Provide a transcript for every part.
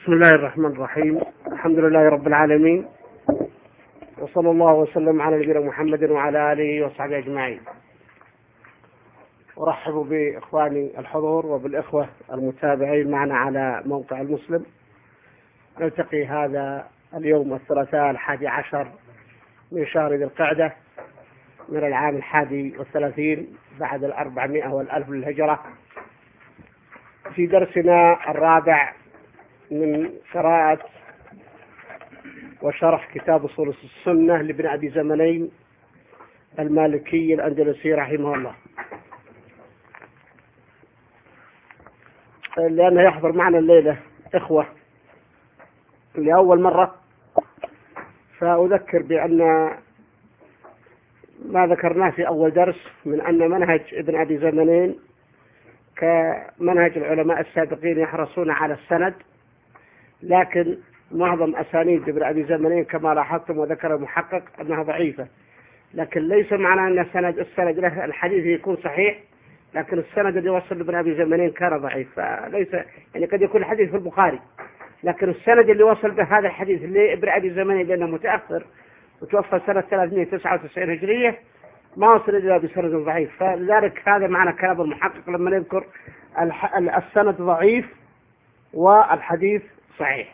بسم الله الرحمن الرحيم. الحمد لله رب العالمين، وصلى الله وسلم على نبينا محمد وعلى آله وصحبه أجمعين. أرحب بإخواني الحضور وبالإخوة المتابعين معنا على موقع المسلم. نلتقي هذا اليوم الثلاثاء 11 من شهر ذي القعدة من العام 31 بعد 400 والألف للهجرة، في درسنا الرابع من قراءة وشرح كتاب أصول السنة لابن أبي زمنين المالكي الأندلسي رحمه الله، لأنه يحضر معنا الليلة إخوة لأول مرة، فأذكر بأن ما ذكرناه في أول درس من أن منهج ابن أبي زمنين كمنهج العلماء السابقين يحرصون على السند، لكن معظم أسانيد ابن أبي زمنين كما لاحظتم وذكر المحقق أنها ضعيفة، لكن ليس معنى أن السند له الحديث يكون صحيح، لكن السند اللي وصل لابن أبي زمنين كان ضعيف، فليس يعني قد يكون الحديث في البخاري، لكن السند اللي وصل به هذا الحديث لابن أبي زمنين لأنه متأخر وتوفى سنة 399 هجرية ما وصل إلا بسند ضعيف، فلذلك هذا معنى كلام المحقق لما نذكر السند ضعيف والحديث صحيح.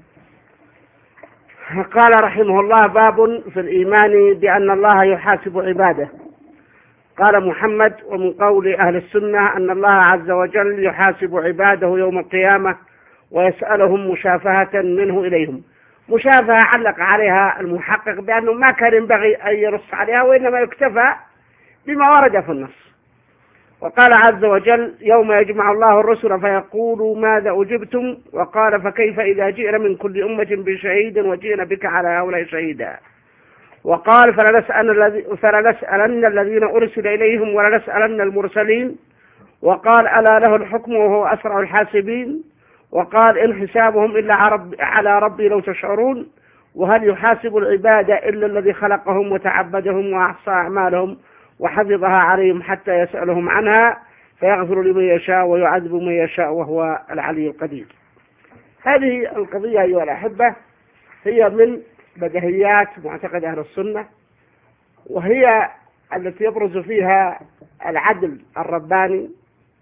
قال رحمه الله: باب في الإيمان بأن الله يحاسب عباده. قال محمد: ومن قول أهل السنة أن الله عز وجل يحاسب عباده يوم القيامة ويسألهم مشافهة منه إليهم. مشافهة علق عليها المحقق بأنه ما كان ينبغي أن يرص عليها، وإنما يكتفى بما ورد في النص. وقال عز وجل: يوم يجمع الله الرسل فيقول ماذا أجبتم؟ وقال: فكيف إذا جئنا من كل أمة بشهيد وجئنا بك على هؤلاء شهيدا. وقال: فلنسألن الذين أرسل إليهم ولنسألن المرسلين. وقال: ألا له الحكم وهو أسرع الحاسبين. وقال: إن حسابهم إلا على ربي لو تشعرون. وهل يحاسب العباد إلا الذي خلقهم وتعبدهم وأحصى أعمالهم وحفظها عليهم حتى يسألهم عنها فيغفر لمن يشاء ويعذب من يشاء وهو العلي القدير. هذه القضية أيها الأحبة هي من بديهيات معتقد أهل السنة، وهي التي يبرز فيها العدل الرباني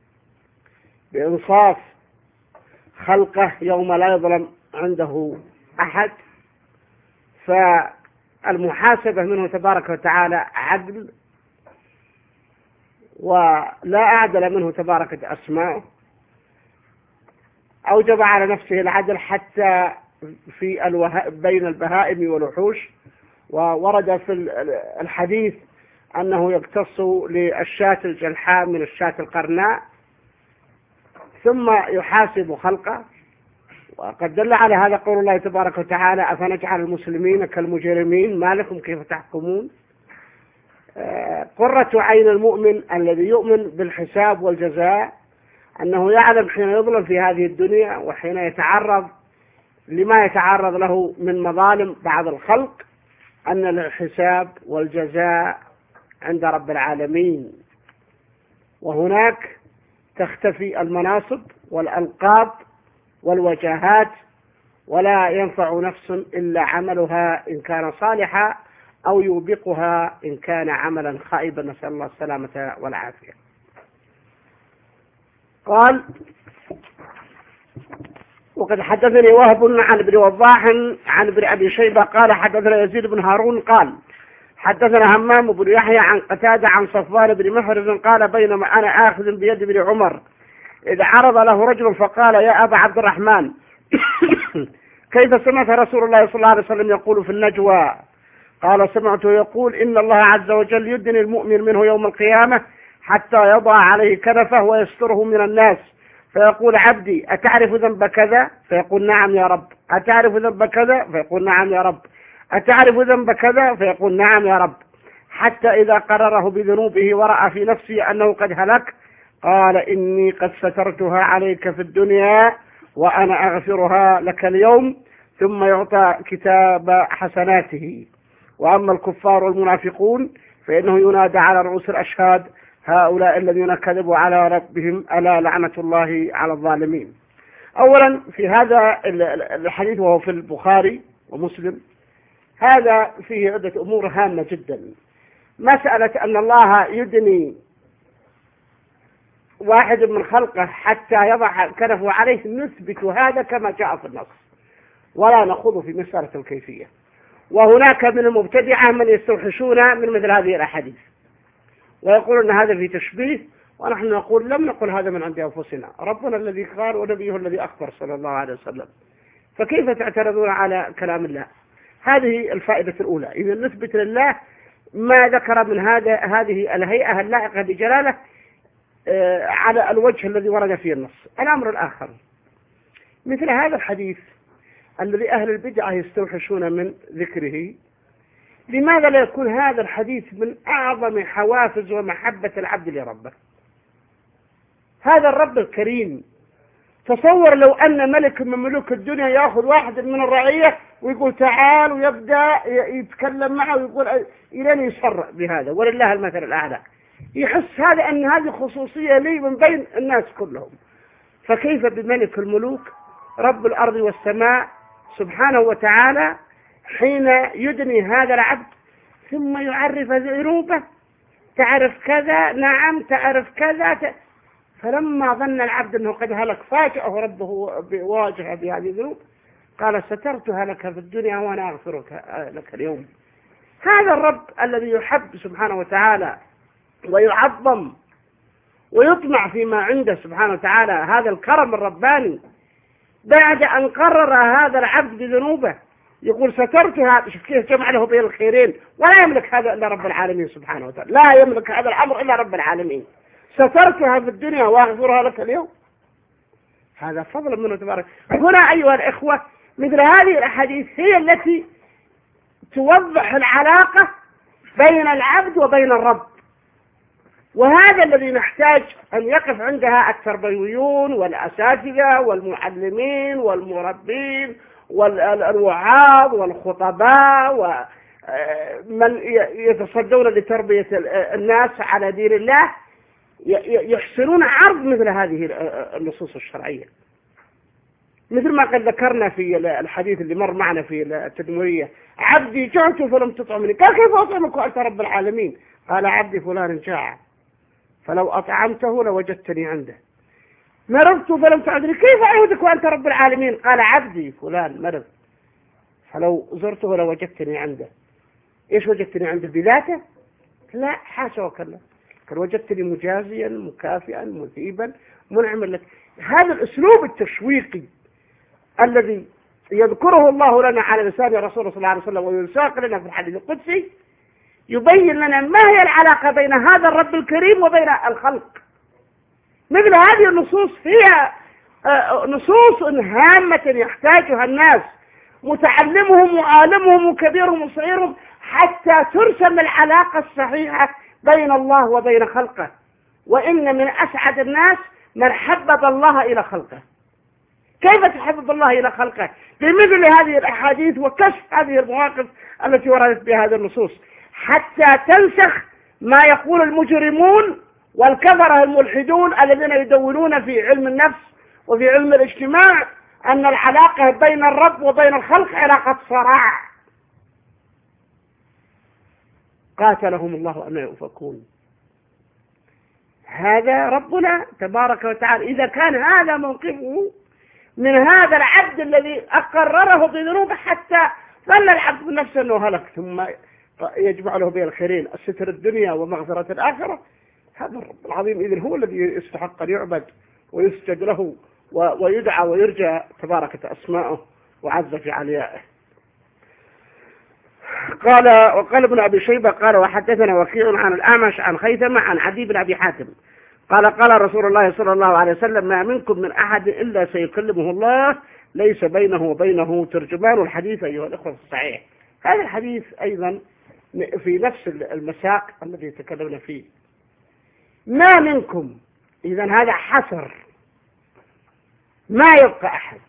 بإنصاف خلقه يوم لا يظلم عنده أحد، فالمحاسبة منه تبارك وتعالى عدل، ولا أعدل منه تبارك أسماؤه. أوجب على نفسه العدل حتى في بين البهائم والوحوش، وورد في الحديث أنه يقتص للشاة الجلحاء من الشاة القرناء، ثم يحاسب خلقه. وقد دل على هذا قول الله تبارك وتعالى: أفنجعل المسلمين كالمجرمين ما لكم كيف تحكمون. قرة عين المؤمن الذي يؤمن بالحساب والجزاء أنه يعلم حين يظلم في هذه الدنيا وحين يتعرض لما يتعرض له من مظالم بعض الخلق أن الحساب والجزاء عند رب العالمين، وهناك تختفي المناصب والألقاب والوجاهات، ولا ينفع نفس إلا عملها إن كان صالحا أو يوبقها إن كان عملا خائبا، نسأل الله السلامة والعافية. قال: وقد حدثني وهب عن ابن وضاح عن ابن أبي شيبة قال: حدثنا يزيد بن هارون قال: حدثنا همام بن يحيى عن قتادة عن صفوان بن محرز قال: بينما أنا آخذ بيد ابن عمر إذ عرض له رجل فقال: يا أبا عبد الرحمن كيف سمعت رسول الله صلى الله عليه وسلم يقول في النجوى؟ قال: سمعته يقول: إن الله عز وجل يدني المؤمن منه يوم القيامة حتى يضع عليه كنفه ويستره من الناس، فيقول: عبدي أتعرف ذنب كذا؟ فيقول: نعم يا رب. أتعرف ذنب كذا؟ فيقول: نعم يا رب. أتعرف ذنب كذا؟ فيقول: نعم يا رب. حتى إذا قرره بذنوبه ورأى في نفسه أنه قد هلك قال: إني قد سترتها عليك في الدنيا وأنا أغفرها لك اليوم، ثم يعطى كتاب حسناته. وأما الكفار والمنافقون فإنه ينادى على رؤوس الأشهاد: هؤلاء الذين كذبوا على ربهم ألا لعنة الله على الظالمين. أولا في هذا الحديث وهو في البخاري ومسلم، هذا فيه عدة أمور هامة جدا. مسألة أن الله يدني واحد من خلقه حتى يضع كنفه عليه، نثبت هذا كما جاء في النص ولا نخوض في مسألة الكيفية. وهناك من المبتدعة من يستوحشون من مثل هذه الأحاديث ويقولون أن هذا في تشبيه، ونحن نقول لم نقل هذا من عند أنفسنا، ربنا الذي قال ونبيه الذي أخبر صلى الله عليه وسلم، فكيف تعترضون على كلام الله؟ هذه الفائدة الأولى. إذا نثبت لله ما ذكر من هذه الهيئة اللائقة بجلاله على الوجه الذي ورد فيه النص. الأمر الآخر، مثل هذا الحديث الذي أهل البدعة يستوحشون من ذكره، لماذا لا يكون هذا الحديث من أعظم حوافز ومحبة العبد لربه؟ هذا الرب الكريم، تصور لو أن ملك من ملوك الدنيا يأخذ واحد من الرعية ويقول تعال، ويبدأ يتكلم معه ويقول إلين يسر بهذا، ولله المثل الأعلى، يحس هذا أن هذه خصوصية لي من بين الناس كلهم. فكيف بملك الملوك رب الأرض والسماء سبحانه وتعالى حين يدني هذا العبد ثم يعرف ذنوبه، تعرف كذا، نعم تعرف كذا. فلما ظن العبد أنه قد هلك فاجأه ربه بواجهه بهذه الذنوب، قال سترتها لك في الدنيا وأنا أغفرك لك اليوم. هذا الرب الذي يحب سبحانه وتعالى ويعظم ويطمع فيما عنده سبحانه وتعالى، هذا الكرم الرباني، بعد أن قرر هذا العبد بذنوبه يقول سترتها. شوف كيف جمع له بين الخيرين، ولا يملك هذا إلا رب العالمين سبحانه وتعالى، لا يملك هذا الأمر إلا رب العالمين. سترتها في الدنيا وأغفرها لك اليوم، هذا فضل منه تبارك. هنا أيها الإخوة مثل هذه الأحاديث هي التي توضح العلاقة بين العبد وبين الرب، وهذا الذي نحتاج أن يقف عندها التربويون والأساتذة والمعلمين والمربين والوعاظ والخطباء ومن يتصدون لتربية الناس على دين الله، يحسنون عرض مثل هذه النصوص الشرعية. مثل ما قد ذكرنا في الحديث اللي مر معنا في التدمرية، عبدي جعت فلم تطعمني، قال كيف أطعمك وأنت رب العالمين؟ قال عبدي فلان جاع فلو أطعمته لوجدتني عنده، مرضت فلم تعدني، كيف أعودك وأنت رب العالمين؟ قال عبدي فلان مرض فلو زرته لوجدتني عنده. إيش وجدتني عنده؟ بذاته؟ لا، حاشا وكلا، قال وجدتني مجازيا مكافئا مثيبا منعما لك. هذا الأسلوب التشويقي الذي يذكره الله لنا على لسان رسوله صلى الله عليه وسلم ويساق لنا في الحديث القدسي يبين لنا ما هي العلاقة بين هذا الرب الكريم وبين الخلق. مثل هذه النصوص هي نصوص هامة يحتاجها الناس، متعلمهم وعالمهم وكبيرهم وصغيرهم، حتى ترسم العلاقة الصحيحة بين الله وبين خلقه. وإن من أسعد الناس من حبب الله إلى خلقه. كيف تحبب الله إلى خلقه؟ بمثل هذه الأحاديث وكشف هذه المواقف التي وردت بها هذه النصوص، حتى تنسخ ما يقول المجرمون والكفرة الملحدون الذين يدونون في علم النفس وفي علم الاجتماع أن العلاقة بين الرب وبين الخلق علاقة صراع. قاتلهم الله أن يؤفكون. هذا ربنا تبارك وتعالى إذا كان هذا موقفه من هذا العبد الذي أقرره بذنوبه حتى ظل العبد بنفسه أنه هلك، ثم يجمع له بين الخيرين الستر الدنيا ومغفرة الآخرة، هذا الرب العظيم إذن هو الذي يستحق أن يعبد ويسجد له ويدعى ويرجى تباركت أسماؤه وعز في عليائه. وقال ابن أبي شيبة قال وحدثنا وكيع عن الأعمش عن خيثمة عن عدي بن أبي حاتم قال رسول الله صلى الله عليه وسلم ما منكم من أحد إلا سيكلمه الله ليس بينه وبينه ترجمان. الحديث أيها الأخوة الصحيح. هذا الحديث أيضا في نفس المساق الذي تكلمنا فيه. ما منكم، إذن هذا حصر، ما يبقى أحد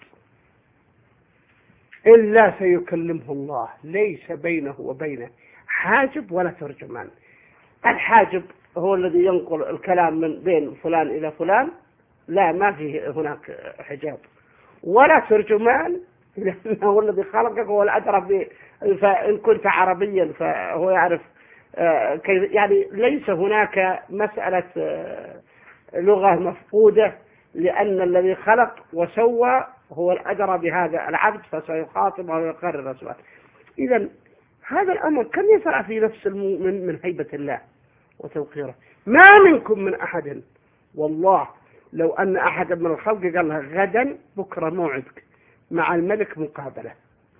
إلا سيكلمه الله ليس بينه وبينه حاجب ولا ترجمان. الحاجب هو الذي ينقل الكلام من بين فلان إلى فلان، لا ما فيه هناك حجاب. ولا ترجمان، لأنه هو الذي خلقك هو الأدرى فإن كنت عربيا فهو يعرف كيف. يعني ليس هناك مسألة لغة مفقودة، لأن الذي خلق وسوى هو الأدرى بهذا العبد، فسيخاطبه ويقرر السؤال. إذا هذا الأمر كم يسرع في نفس المؤمن من هيبة الله وتوقيره. ما منكم من أحد، والله لو أن أحد من الخلق قال له غدا بكرة موعدك مع الملك مقابلة،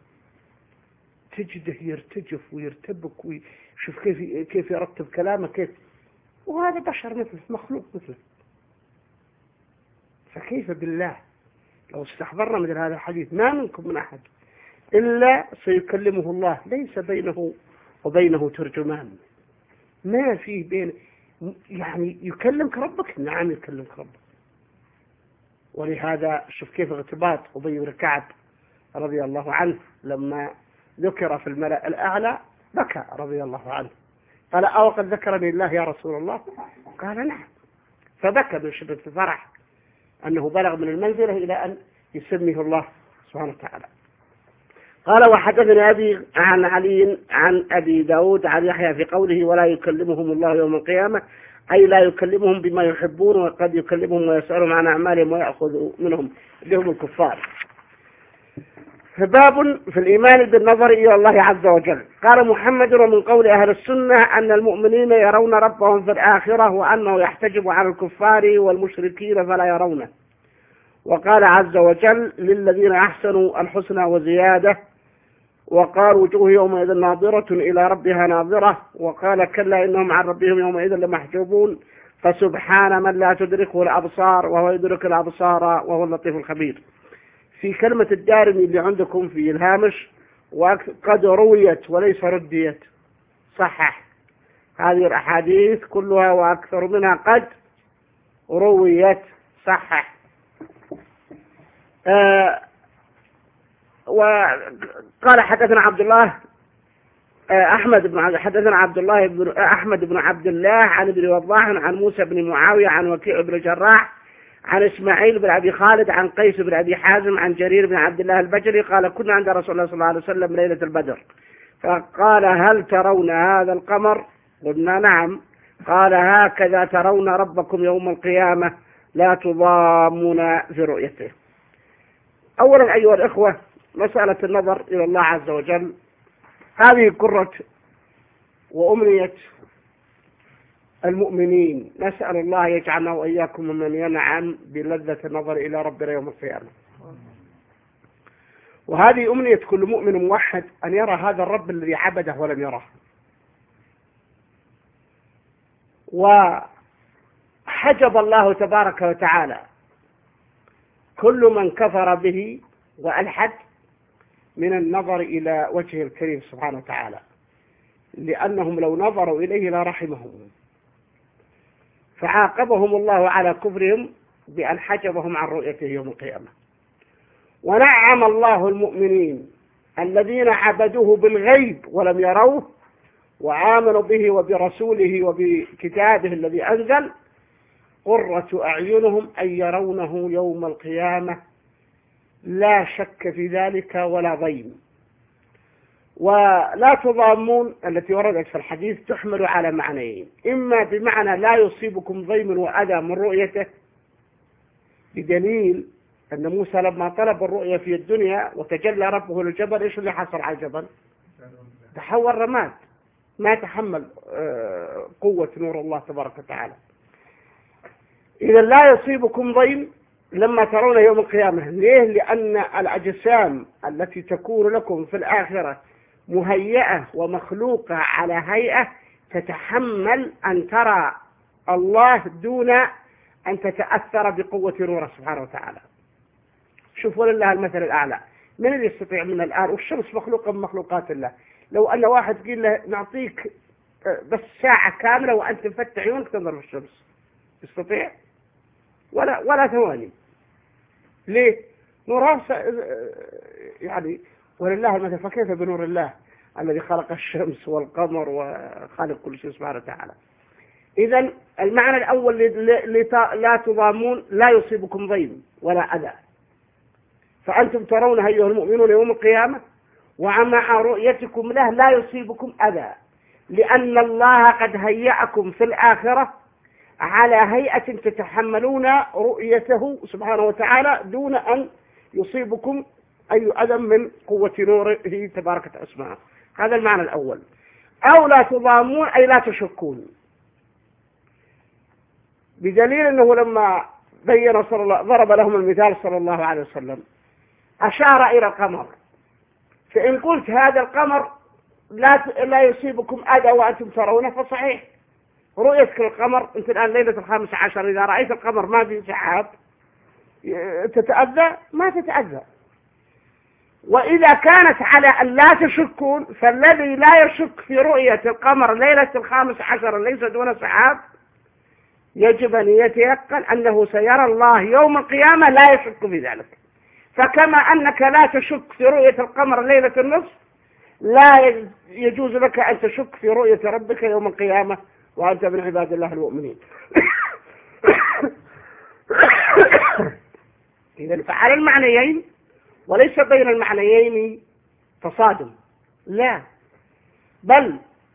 تجده يرتجف ويرتبك ويشوف كيف يرتب كلامه كيف، وهذا بشر مثله، مخلوق مثله. فكيف بالله لو استحضرنا مثل هذا الحديث، ما منكم من أحد إلا سيكلمه الله، ليس بينه وبينه ترجمان، ما فيه بين. يعني يكلمك ربك، نعم يكلمك ربك. ولهذا شوف كيف ارتباط أبي بن كعب رضي الله عنه لما ذكر في الملأ الأعلى بكى رضي الله عنه، قال أو قد ذكرني الله يا رسول الله؟ قال نعم، فبكى من شدة الفرح أنه بلغ من المنزلة إلى أن يسميه الله سبحانه وتعالى. قال وحدثني أبي عن علي عن أبي داود عن يحيى في قوله ولا يكلمهم الله يوم القيامة، أي لا يكلمهم بما يحبون، وقد يكلمهم ويسألهم عن أعمالهم ويأخذ منهم لهم الكفار. باب في الإيمان بالنظر إلى الله عز وجل. قال محمد ومن قول أهل السنة أن المؤمنين يرون ربهم في الآخرة، وأنه يحتجب عن الكفار والمشركين فلا يرونه. وقال عز وجل للذين أحسنوا الحسنى وزيادة، وقال وجوه يومئذ ناظرة إلى ربها ناظرة، وقال كلا إنهم عن ربهم يومئذ لمحجوبون، فسبحان من لا تدركه الأبصار وهو يدرك الأبصار وهو اللطيف الخبير. في كلمة الدارمي اللي عندكم في الهامش وقد رويت وليس رديت، صحح هذه الأحاديث كلها وأكثر منها قد رويت، صحح. وقال حدثنا عبد الله أحمد بن عبد الله عن ابن وضاح عن موسى بن معاوية عن وكيع بن جراح عن إسماعيل بن أبي خالد عن قيس بن أبي حازم عن جرير بن عبد الله البجلي قال كنا عند رسول الله صلى الله عليه وسلم ليلة البدر، فقال هل ترون هذا القمر؟ قلنا نعم. قال هكذا ترون ربكم يوم القيامة لا تضامون في رؤيته. أولا أيها الإخوة، مسألة النظر إلى الله عز وجل هذه قرة وأمنية المؤمنين، نسأل الله يجعلنا وإياكم ممن ينعم بلذة النظر إلى ربنا يوم القيامة. وهذه أمنية كل مؤمن موحد أن يرى هذا الرب الذي عبده ولم يره. وحجب الله تبارك وتعالى كل من كفر به وألحد من النظر إلى وجهه الكريم سبحانه وتعالى، لأنهم لو نظروا إليه لرحمهم، فعاقبهم الله على كفرهم بأن حجبهم عن رؤيته يوم القيامة. ونعم الله المؤمنين الذين عبدوه بالغيب ولم يروه وآمنوا به وبرسوله وبكتابه الذي أنزل، قرة أعينهم أن يرونه يوم القيامة لا شك في ذلك ولا ضيم. ولا تضامون التي وردت في الحديث تحمل على معنيين، إما بمعنى لا يصيبكم ضيم وأذى من رؤيته، بدليل أن موسى لما طلب الرؤية في الدنيا وتجلى ربه للجبل إيش اللي حصل على الجبل؟ تحول رماد، ما تحمل قوة نور الله تبارك وتعالى. إذا لا يصيبكم ضيم لما ترون يوم القيامة. ليه؟ لأن الأجسام التي تكون لكم في الآخرة مهيئة ومخلوقة على هيئة تتحمل أن ترى الله دون أن تتأثر بقوة نوره سبحانه وتعالى. شوفوا لله المثل الأعلى، من اللي يستطيع من الآن؟ والشمس مخلوقة من مخلوقات الله. لو أن واحد قيل له نعطيك بس ساعة كاملة وأنت تفتح عيونك تنظر في الشمس، يستطيع؟ ولا ثواني. ليه؟ نورها يعني ولله المثل، فكيف بنور الله الذي خلق الشمس والقمر وخالق كل شيء سبحانه وتعالى. إذن المعنى الأول لا تضامون، لا يصيبكم ضيم ولا أذى. فأنتم ترونه أيها المؤمنون يوم القيامة ومع رؤيتكم له لا يصيبكم أذى، لأن الله قد هيأكم في الآخرة على هيئة تتحملون رؤيته سبحانه وتعالى دون أن يصيبكم أي أذى من قوة نوره تبارك اسمه. هذا المعنى الأول. أو لا تضامون أي لا تشكون، بدليل أنه لما بين ضرب لهم المثال صلى الله عليه وسلم أشار إلى القمر، فإن قلت هذا القمر لا يصيبكم أذى وأنتم ترونه فصحيح، رؤيتك القمر أنت الآن ليلة 15 إذا رأيت القمر ما في سحاب تتأذى؟ ما تتأذى. وإذا كانت على أن لا تشكون، فالذي لا يشك في رؤية القمر ليلة 15 ليس دون سحاب يجب أن يتيقن أنه سيرى الله يوم القيامة لا يشك في ذلك. فكما أنك لا تشك في رؤية القمر ليلة النصف، لا يجوز لك أن تشك في رؤية ربك يوم القيامة وأنت من عباد الله المؤمنين. إذن فعلى المعنيين، وليس بين المعنيين تصادم، لا، بل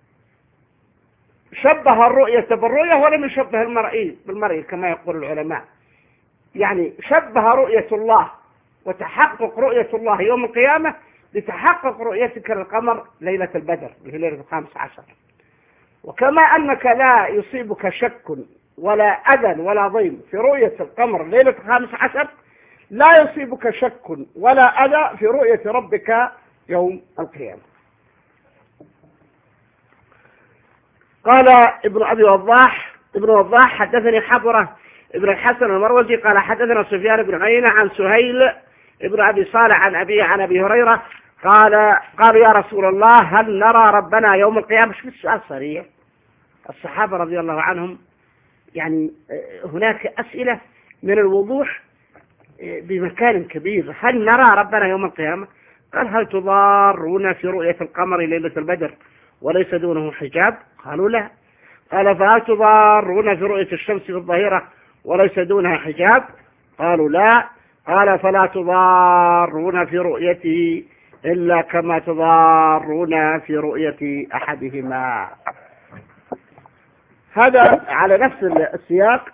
شبه الرؤية بالرؤية ولم يشبه المرئي بالمرئي كما يقول العلماء. يعني شبه رؤية الله وتحقق رؤية الله يوم القيامة لتحقق رؤيتك للقمر ليلة البدر اللي هي ليلة 15. وكما أنك لا يصيبك شك ولا أذى ولا ضيم في رؤية القمر ليلة 15، لا يصيبك شك ولا أذى في رؤية ربك يوم القيامة. قال ابن أبي وضاح حدثني حبرة ابن الحسن المروزي قال حدثنا سفيان بن عيينة عن سهيل ابن أبي صالح عن أبيه عن أبي هريرة قال يا رسول الله هل نرى ربنا يوم القيامة؟ شوف السؤال صريح. الصحابة رضي الله عنهم يعني هناك أسئلة من الوضوح بمكان كبير. هل نرى ربنا يوم القيامة؟ قال هل تضارون في رؤية القمر ليلة البدر وليس دونه حجاب؟ قالوا لا. قال فهل تضارون في رؤية الشمس في الظهيرة وليس دونها حجاب؟ قالوا لا. قال فلا تضارون في رؤيته إلا كما تضارون في رؤية أحدهما. هذا على نفس السياق.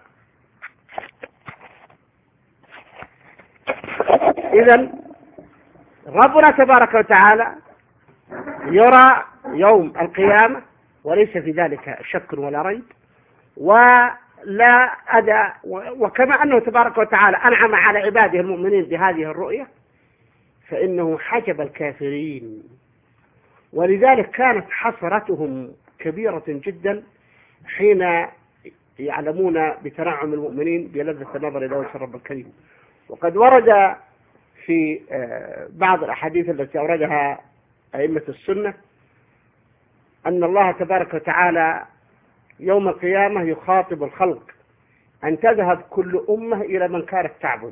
إذن ربنا تبارك وتعالى يرى يوم القيامة وليس في ذلك شك ولا ريب ولا أذى. وكما أنه تبارك وتعالى أنعم على عباده المؤمنين بهذه الرؤية، فإنه حجب الكافرين، ولذلك كانت حسرتهم كبيرة جدا حين يعلمون بتنعم المؤمنين بلذة النظر إلى وجه الرب الكريم. وقد ورد في بعض الأحاديث التي أوردها أئمة السنة أن الله تبارك وتعالى يوم القيامة يخاطب الخلق أن تذهب كل أمة إلى من كانت تعبد،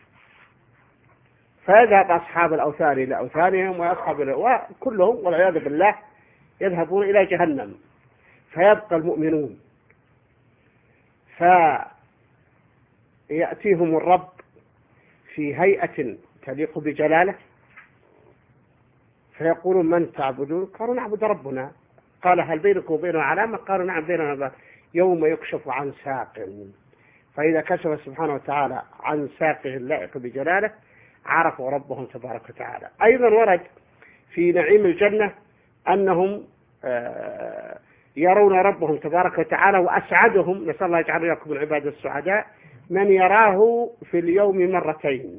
فيذهب أصحاب الأوثان إلى أوثانهم وكلهم والعياذ بالله يذهبون إلى جهنم، فيبقى المؤمنون، فيأتيهم الرب في هيئة تليق بجلاله فيقولون من تعبدون؟ قالوا نعبد ربنا. قال هل بينكم وبينه علامة؟ قالوا نعم بيننا يوم يكشف عن ساق، فإذا كشف سبحانه وتعالى عن ساقه اللائق بجلاله عرفوا ربهم تبارك وتعالى. أيضا ورد في نعيم الجنة أنهم يرون ربهم تبارك وتعالى، وأسعدهم نسأل الله يجعل لكم من عباد السعداء من يراه في اليوم مرتين.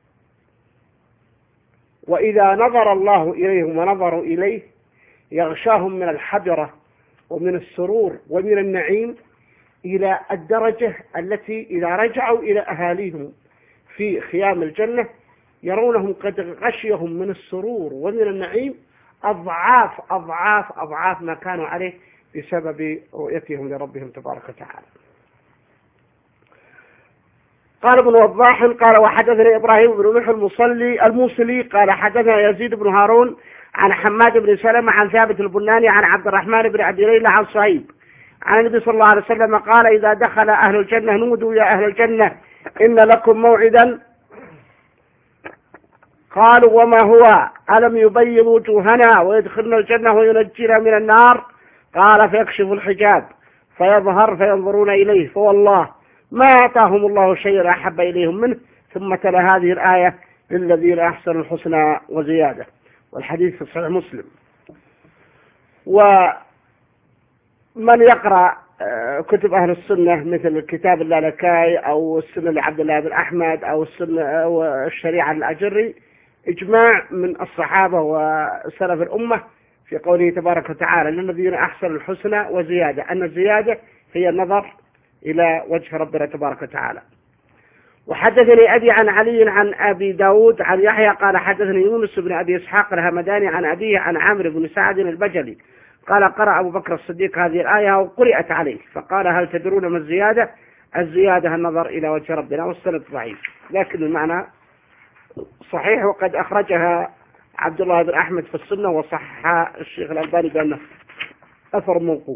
وإذا نظر الله إليهم ونظروا إليه يغشاهم من الحجرة ومن السرور ومن النعيم إلى الدرجة التي إذا رجعوا إلى أهاليهم في خيام الجنة يرونهم قد غشيهم من السرور ومن النعيم أضعاف أضعاف أضعاف ما كانوا عليه بسبب رؤيتهم لربهم تبارك وتعالى. قال ابن وضاح قال وحدثنا إبراهيم بن نوح الموصلي قال حدثنا يزيد بن هارون عن حماد بن سلمة عن ثابت البناني عن عبد الرحمن بن عبد ليلى عن صهيب عن النبي صلى الله عليه وسلم قال إذا دخل أهل الجنة نودوا يا أهل الجنة إن لكم موعدا قالوا وما هو؟ ألم يبيض وجوهنا ويدخلنا الجنة وينجينا من النار؟ قال فيكشف الحجاب فيظهر فينظرون إليه فوالله ما آتاهم الله شيئا أحب إليهم منه. ثم تلا هذه الآية للذين أحسنوا الحسنى وزيادة، والحديث في صحيح مسلم. ومن يقرأ كتب أهل السنة مثل كتاب اللالكائي أو السنة لعبد الله بن أحمد أو السنة أو الشريعة الأجري، إجماع من الصحابة وسلف الأمة في قوله تبارك وتعالى للذين أحسنوا الحسنى وزيادة، أن الزيادة هي النظر إلى وجه ربنا تبارك وتعالى. وحدثني أبي عن علي عن أبي داود عن يحيى قال حدثني يونس بن أبي إسحاق الهمداني عن أبيه عن عمرو بن سعد البجلي قال قرأ أبو بكر الصديق هذه الآية وقرأت عليه فقال هل تدرون ما الزيادة؟ الزيادة النظر إلى وجه ربنا، والسند ضعيف لكن المعنى صحيح، وقد أخرجها عبد الله بن أحمد في السنة وصحها الشيخ الألباني بأنه أثر موقوف.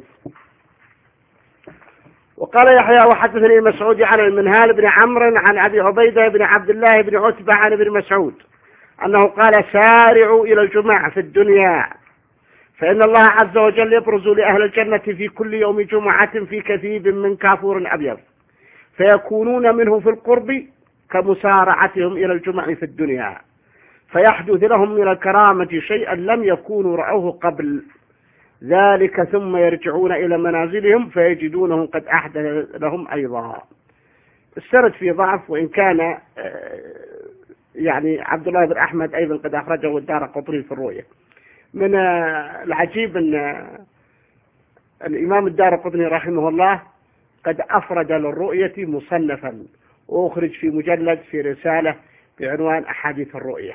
وقال يحيى وحدثني مسعود عن المنهال بن عمرو عن أبي عبيدة بن عبد الله بن عتبة عن ابن مسعود أنه قال سارعوا إلى الجمعة في الدنيا فإن الله عز وجل يبرز لأهل الجنة في كل يوم جمعة في كثيب من كافور أبيض فيكونون منه في القرب كمسارعتهم إلى الجمع في الدنيا، فيحدث لهم من الكرامة شيئا لم يكونوا رأوه قبل ذلك، ثم يرجعون إلى منازلهم فيجدونهم قد أحدث لهم أيضا. السرد في ضعف، وإن كان يعني عبد الله بن أحمد أيضا قد أخرجه الدارقطني في الرؤية. من العجيب أن الإمام الدارقطني رحمه الله قد أفرد للرؤية مصنفا وأخرج في مجلد في رسالة بعنوان أحاديث الرؤية،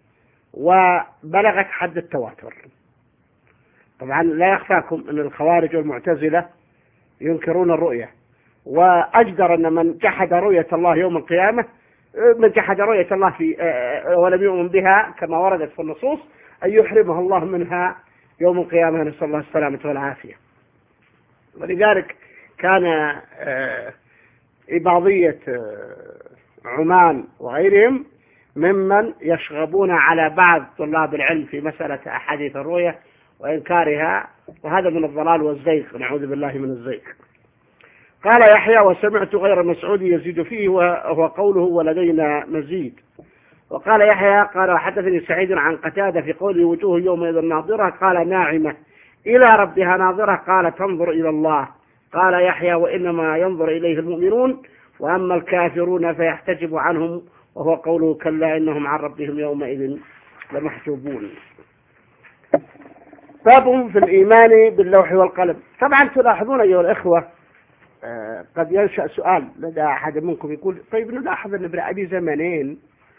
وبلغت حد التواتر. طبعا لا يخفاكم أن الخوارج والمعتزلة ينكرون الرؤية، وأجدر أن من جحد رؤية الله يوم القيامة، من جحد رؤية الله في ولم يؤمن بها كما وردت في النصوص أن يحرمه الله منها يوم القيامة، نسأل الله السلامة والعافية. ولذلك كان إباضية عمان وغيرهم ممن يشغبون على بعض طلاب العلم في مسألة أحاديث الرؤية وإنكارها، وهذا من الضلال والزيغ، نعوذ بالله من الزيغ. قال يحيى وسمعت غير مسعود يزيد فيه وهو قوله ولدينا مزيد. وقال يحيى قال حدثني سعيد عن قتادة في قوله وجوه يومئذ ناظرة قال ناعمة إلى ربها ناظرة قال تنظر إلى الله. قال يحيى وإنما ينظر إليه المؤمنون وأما الكافرون فيحتجب عنهم، وهو قوله كلا إنهم عن ربهم يومئذ لمحجوبون. باب في الإيمان باللوح والقلم. طبعا تلاحظون أيها الإخوة قد ينشأ سؤال لدى أحد منكم يقول طيب نلاحظ أن ابن أبي زمانين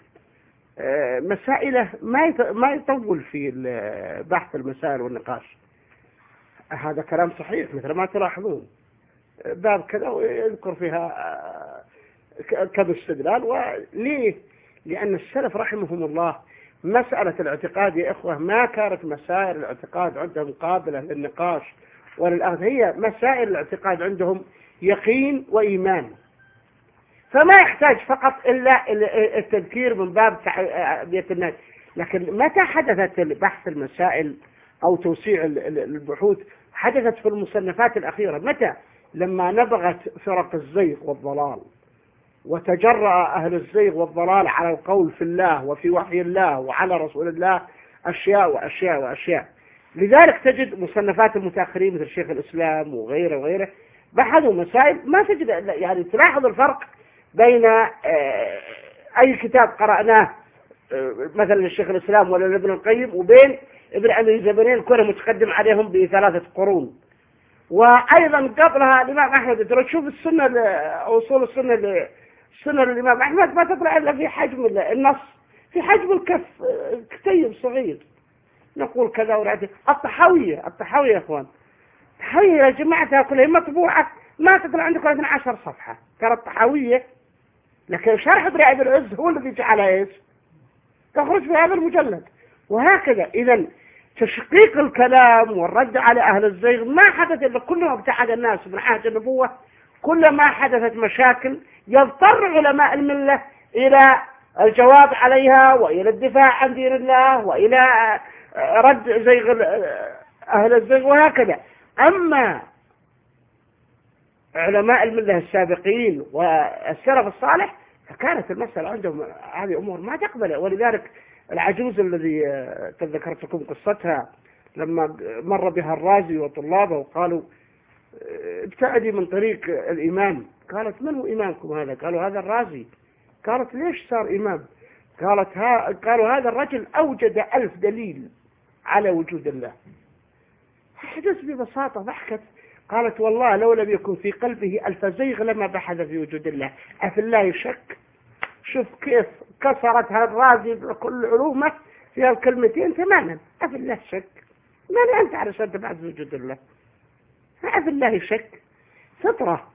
مسائله ما يطول في بحث المسائل والنقاش. هذا كلام صحيح مثل ما تلاحظون، باب كذا ويذكر فيها كذا استدلال. وليه؟ لأن السلف رحمهم الله مسألة الاعتقاد يا إخوة ما كانت مسائل الاعتقاد عندهم قابلة للنقاش وللأخذ، هي مسائل الاعتقاد عندهم يقين وإيمان، فما يحتاج فقط إلا التذكير من باب تعبية الناس. لكن متى حدثت بحث المسائل أو توسيع البحوث؟ حدثت في المصنفات الأخيرة. متى؟ لما نبغت فرق الزيغ والضلال وتجرأ أهل الزيغ والضلال على القول في الله وفي وحي الله وعلى رسول الله أشياء وأشياء وأشياء. لذلك تجد مصنفات المتأخرين مثل شيخ الإسلام وغيره وغيره بحثوا مسائل ما تجد، يعني تلاحظ الفرق بين أي كتاب قرأناه مثلا الشيخ الإسلام ولا ابن القيم وبين ابن أبي زمانين كونه متقدم عليهم ب3 قرون. وأيضا قبلها الإمام أحمد تشوف السنة أصول السنة للإمام أحمد ما تطلع إلا في حجم النص، في حجم الكف، كتيب صغير نقول كذا ورعته. الطحاوية يا إخوان، الطحاوية يا جماعة كلها مطبوعة ما تطلع عندكم 12 صفحة ترى الطحاوية، لكن شرح ابن أبي العز هو الذي جعلها ايش تخرج في هذا المجلد. وهكذا إذا تشقيق الكلام والرد على أهل الزيغ ما حدث إلا كلما ابتعد الناس من عهد النبوة، كلما حدثت مشاكل يضطر علماء الملة إلى الجواب عليها وإلى الدفاع عن دين الله وإلى رد زيغ أهل الزيغ وهكذا. أما علماء الملة السابقين والسلف الصالح فكانت المسألة عندهم هذه أمور ما تقبل. ولذلك العجوز الذي تذكرتكم قصتها لما مر بها الرازي وطلابه وقالوا ابتعدي من طريق الإمام، قالت من هو إمامكم هذا؟ قالوا هذا الرازي. قالت ليش صار إمام؟ قالوا هذا الرجل أوجد 1000 دليل على وجود الله. حدث ببساطة ضحكت، قالت والله لو لم يكن في قلبه 1000 زيغ لما بحث في وجود الله. أفي الله شك؟ شوف كيف كسرت هالرازي بكل علومه في هالكلمتين تماما. أفي الله شك؟ من أنت علشان تبحث في وجود الله؟ أفي الله شك؟ فطرة.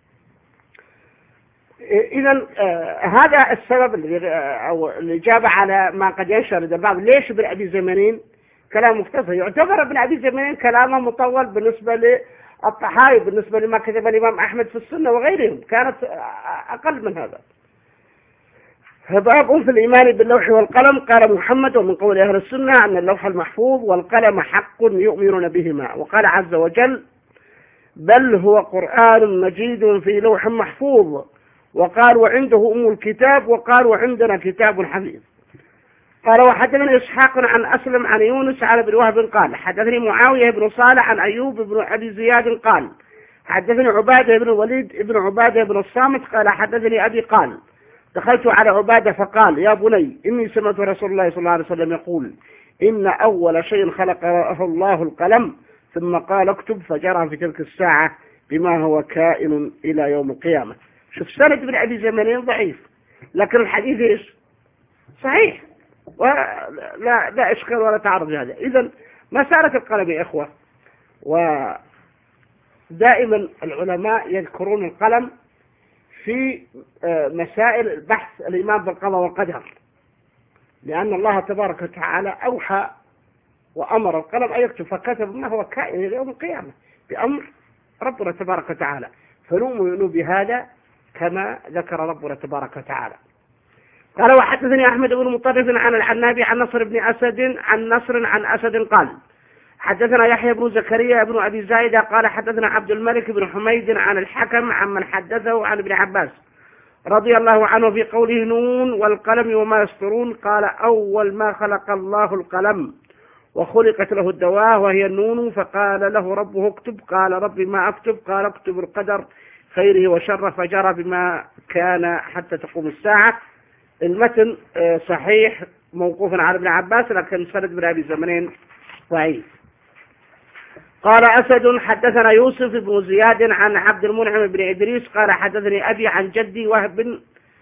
إذا هذا السبب أو الإجابة على ما قد يشرد البعض ليش ابن أبي زمانين كلام مختصر. يعتبر ابن أبي زمانين كلامه مطول بالنسبة للطحاوي، بالنسبة لما كتب الإمام أحمد في السنة وغيرهم كانت أقل من هذا. باب في الإيمان باللوح والقلم. قال محمد ومن قول أهل السنة أن اللوح المحفوظ والقلم حق يؤمنون بهما. وقال عز وجل بل هو قرآن مجيد في لوح محفوظ. وقال وعنده أم الكتاب. وقال وعندنا كتاب حفيظ. قال وحدثني إسحاق عن أسلم عن يونس على بن وهب قال حدثني معاوية بن صالح عن أيوب بن أبي زياد قال حدثني عبادة بن الوليد بن عبادة بن الصامت قال حدثني أبي قال دخلت على عبادة فقال يا بني إني سمعت رسول الله صلى الله عليه وسلم يقول إن أول شيء خلقه الله القلم ثم قال اكتب فجرى في تلك الساعة بما هو كائن إلى يوم القيامة. شوف سند بن أبي زمانين ضعيف لكن الحديث إيش صحيح ولا لا إشكال ولا تعرض لهذا. إذن مسألة القلم يا إخوة، ودائما العلماء يذكرون القلم في مسائل البحث الإيمان بالقضاء والقدر، لأن الله تبارك وتعالى أوحى وأمر القلم أن يكتب فكتب ما هو كائن إلى يوم القيامة بأمر ربنا تبارك وتعالى، فنؤمن بهذا كما ذكر ربنا تبارك وتعالى. قال وحدثني أحمد بن مطرف عن العنابي عن نصر بن أسد عن نصر عن أسد قال حدثنا يحيى بن زكريا بن أبي زايدة قال حدثنا عبد الملك بن حميد عن الحكم عن من حدثه عن ابن عباس رضي الله عنه في قوله نون والقلم وما يسطرون. قال أول ما خلق الله القلم وخلقت له الدواء وهي النون فقال له ربه اكتب قال ربي ما أكتب قال اكتب القدر خيره وشره فجرى بما كان حتى تقوم الساعة. المتن صحيح موقوف على ابن عباس لكن سند بن أبي زمانين ضعيف. قال أسد حدثنا يوسف بن زياد عن عبد المنعم بن إدريس قال حدثني أبي عن جدي وهب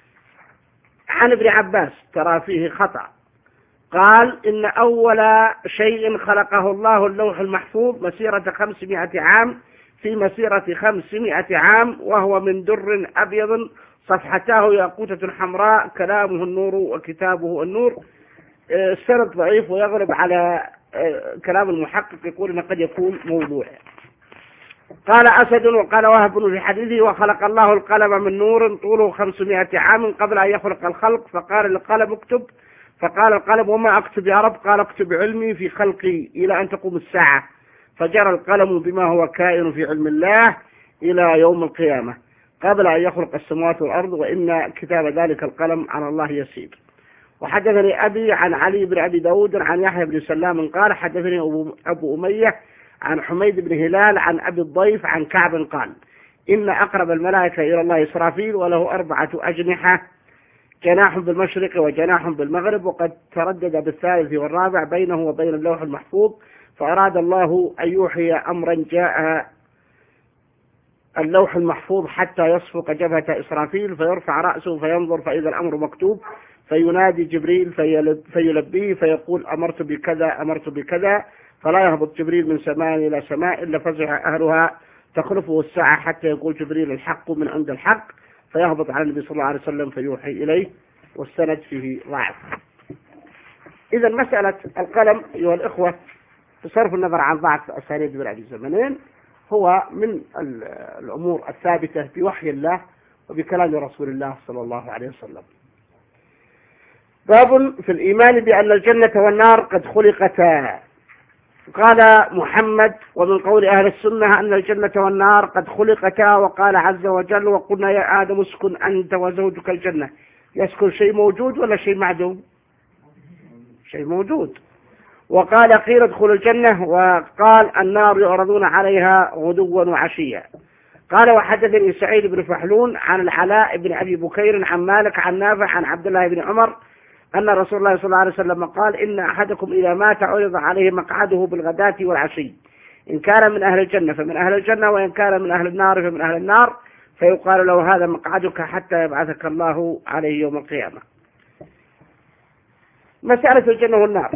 عن ابن عباس ترى فيه خطأ. قال إن أول شيء خلقه الله اللوح المحفوظ مسيرة 500 عام في مسيرة 500 عام وهو من در أبيض صفحتاه ياقوتة حمراء كلامه النور وكتابه النور. السند ضعيف ويغلب على كلام المحقق يقول إنه قد يكون موضوع. قال أسد وقال وهب في حديثه وخلق الله القلم من نور طوله 500 عام قبل أن يخلق الخلق فقال القلم اكتب فقال القلم وما أكتب يا رب قال اكتب علمي في خلقي إلى أن تقوم الساعة فجرى القلم بما هو كائن في علم الله إلى يوم القيامة قبل أن يخلق السماوات والأرض وإن كتاب ذلك القلم على الله يسير. وحدثني أبي عن علي بن أبي داود عن يحيى بن سلام قال حدثني أبو أمية عن حميد بن هلال عن أبي الضيف عن كعب قال إن أقرب الملائكة إلى الله إسرافيل وله 4 أجنحة جناح بالمشرق وجناح بالمغرب وقد تردد بالثالث والرابع بينه وبين اللوح المحفوظ فأراد الله أن يوحي أمرا جاء اللوح المحفوظ حتى يصفق جبهة إسرافيل فيرفع رأسه فينظر فإذا الأمر مكتوب فينادي جبريل فيلبيه فيقول أمرت بكذا أمرت بكذا فلا يهبط جبريل من سماء إلى سماء إلا فزع أهلها تخلفه الساعة حتى يقول جبريل الحق من عند الحق فيهبط على النبي صلى الله عليه وسلم فيوحي إليه والسند فيه ضعف. إذا مسألة القلم أيها الإخوة بصرف النظر عن ضعف أسانيد بن أبي زمانين هو من الأمور الثابتة بوحي الله وبكلام رسول الله صلى الله عليه وسلم. باب في الإيمان بأن الجنة والنار قد خلقتا. قال محمد: ومن قول أهل السنة أن الجنة والنار قد خلقتا. وقال عز وجل: وقلنا يا آدم اسكن أنت وزوجك الجنة. يسكن شيء موجود ولا شيء معدوم؟ شيء موجود. وقال: قيل ادخلوا الجنة. وقال: النار يعرضون عليها غدوا وعشيا. قال: وحدثني سعيد بن فحلون عن العلاء بن أبي بكير عن مالك عن نافع عن عبد الله بن عمر أن رسول الله صلى الله عليه وسلم قال: إن أحدكم إذا مات عرض عليه مقعده بالغداة والعشي، إن كان من أهل الجنة فمن أهل الجنة، وإن كان من أهل النار فمن أهل النار، فيقال له: هذا مقعدك حتى يبعثك الله عليه يوم القيامة. مسألة الجنة والنار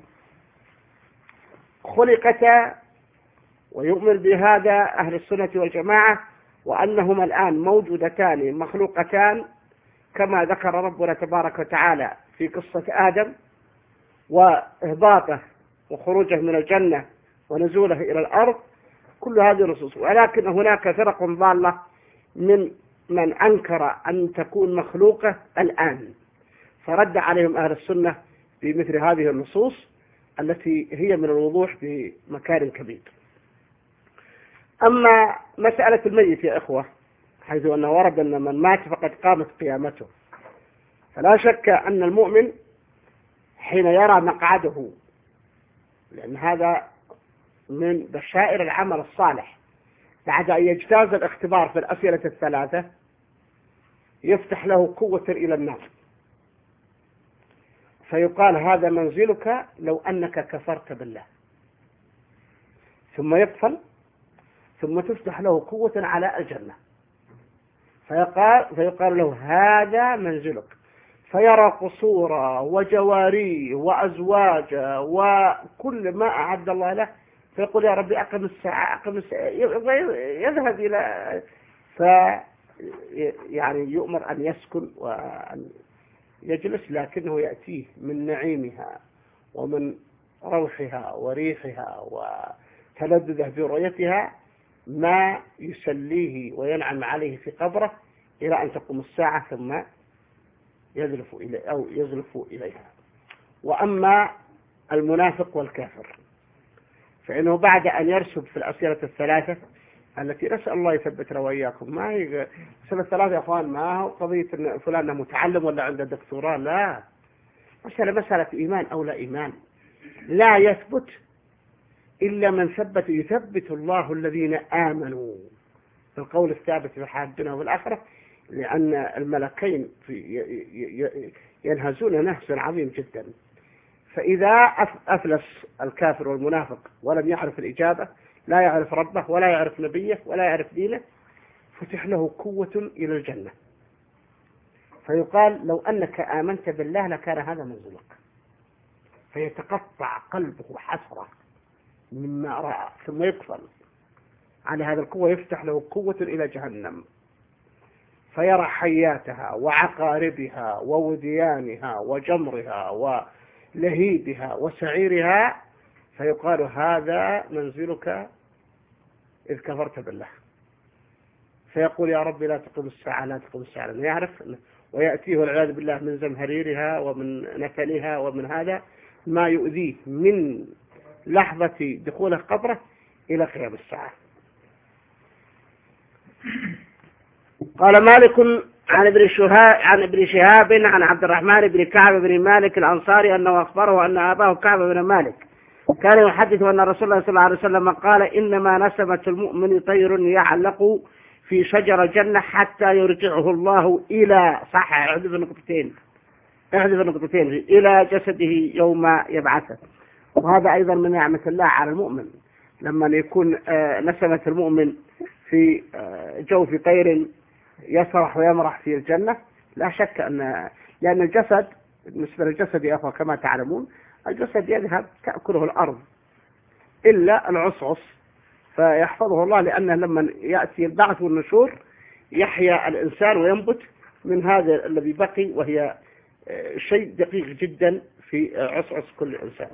خلقتا، ويؤمن بهذا أهل السنة والجماعة، وأنهما الآن موجودتان مخلوقتان كما ذكر ربنا تبارك وتعالى في قصة آدم وإهباطه وخروجه من الجنة ونزوله إلى الأرض. كل هذه النصوص. ولكن هناك فرق ضالة من أنكر أن تكون مخلوقة الآن، فرد عليهم أهل السنة بمثل هذه النصوص التي هي من الوضوح بمكان كبير. أما مسألة الميت يا إخوة، حيث أنه ورد أن من مات فقد قامت قيامته، فلا شك أن المؤمن حين يرى مقعده، لأن هذا من بشائر العمل الصالح، بعد أن يجتاز الاختبار في الأسئلة الثلاثة يفتح له قوة إلى النار، فيقال: هذا منزلك لو أنك كفرت بالله. ثم يقفل، ثم تفتح له قوة على الجنة، فيقال له: هذا منزلك. فيرى قصورا وجواري وأزواجا وكل ما أعد الله له، فيقول: يا ربي أقم الساعة أقم الساعة. يذهب إلى يعني يؤمر أن يسكن وأن يجلس، لكنه يأتيه من نعيمها ومن روحها وريحها وتلذذه برؤيتها ما يسليه وينعم عليه في قبره إلى أن تقوم الساعة، ثم يزلف إليها. وأما المنافق والكافر فإنه بعد أن يرسب في الأسئلة الثلاثة التي نسأل الله يثبتنا وإياكم، ما هي الأسئلة الثلاثة يا أخوان، ما هو قضية أن فلان متعلم ولا عنده دكتوراه، لا، مسألة إيمان أو لا إيمان. لا يثبت إلا من يثبت الله الذين آمنوا بالقول الثابت في الحياة الدنيا والآخرة، لأن الملكين ينهزون نهزا عظيم جدا. فإذا أفلس الكافر والمنافق ولم يعرف الإجابة، لا يعرف ربه ولا يعرف نبيه ولا يعرف دينه، فتح له قوة إلى الجنة، فيقال: لو أنك آمنت بالله لكان هذا منزلك. فيتقطع قلبه حسرة مما رأى، ثم يقفل على هذا القوة، يفتح له قوة إلى جهنم، فيرى حياتها وعقاربها ووديانها وجمرها ولهيبها وسعيرها، فيقال: هذا منزلك إذ كفرت بالله. فيقول: يا رب لا تقم الساعة لا تقم الساعة، لأنه يعرف، ويأتيه والعياذ بالله من زمهريرها ومن نتنها ومن هذا ما يؤذيه من لحظة دخوله قبره إلى قيام الساعة. قال مالك عن ابن شهاب عن عبد الرحمن بن كعب بن مالك الأنصاري أنه أخبره أن أباه كعب بن مالك كان يحدث أن رسول الله صلى الله عليه وسلم قال: إنما نسمة المؤمن طير يعلق في شجر الجنة حتى يرجعه الله إلى احذف النقطتين إلى جسده يوم يبعثه. وهذا أيضا من نعمة الله على المؤمن، لما يكون نسمة المؤمن في جوف طير يسرح ويمرح في الجنة، لا شك لأن الجسد بالنسبة للجسد يا أخوة كما تعلمون، الجسد يذهب تأكله الأرض إلا العصعص، فيحفظه الله، لأنه لما يأتي البعث والنشور يحيا الإنسان وينبت من هذا الذي بقي، وهي شيء دقيق جدا في عصعص كل إنسان.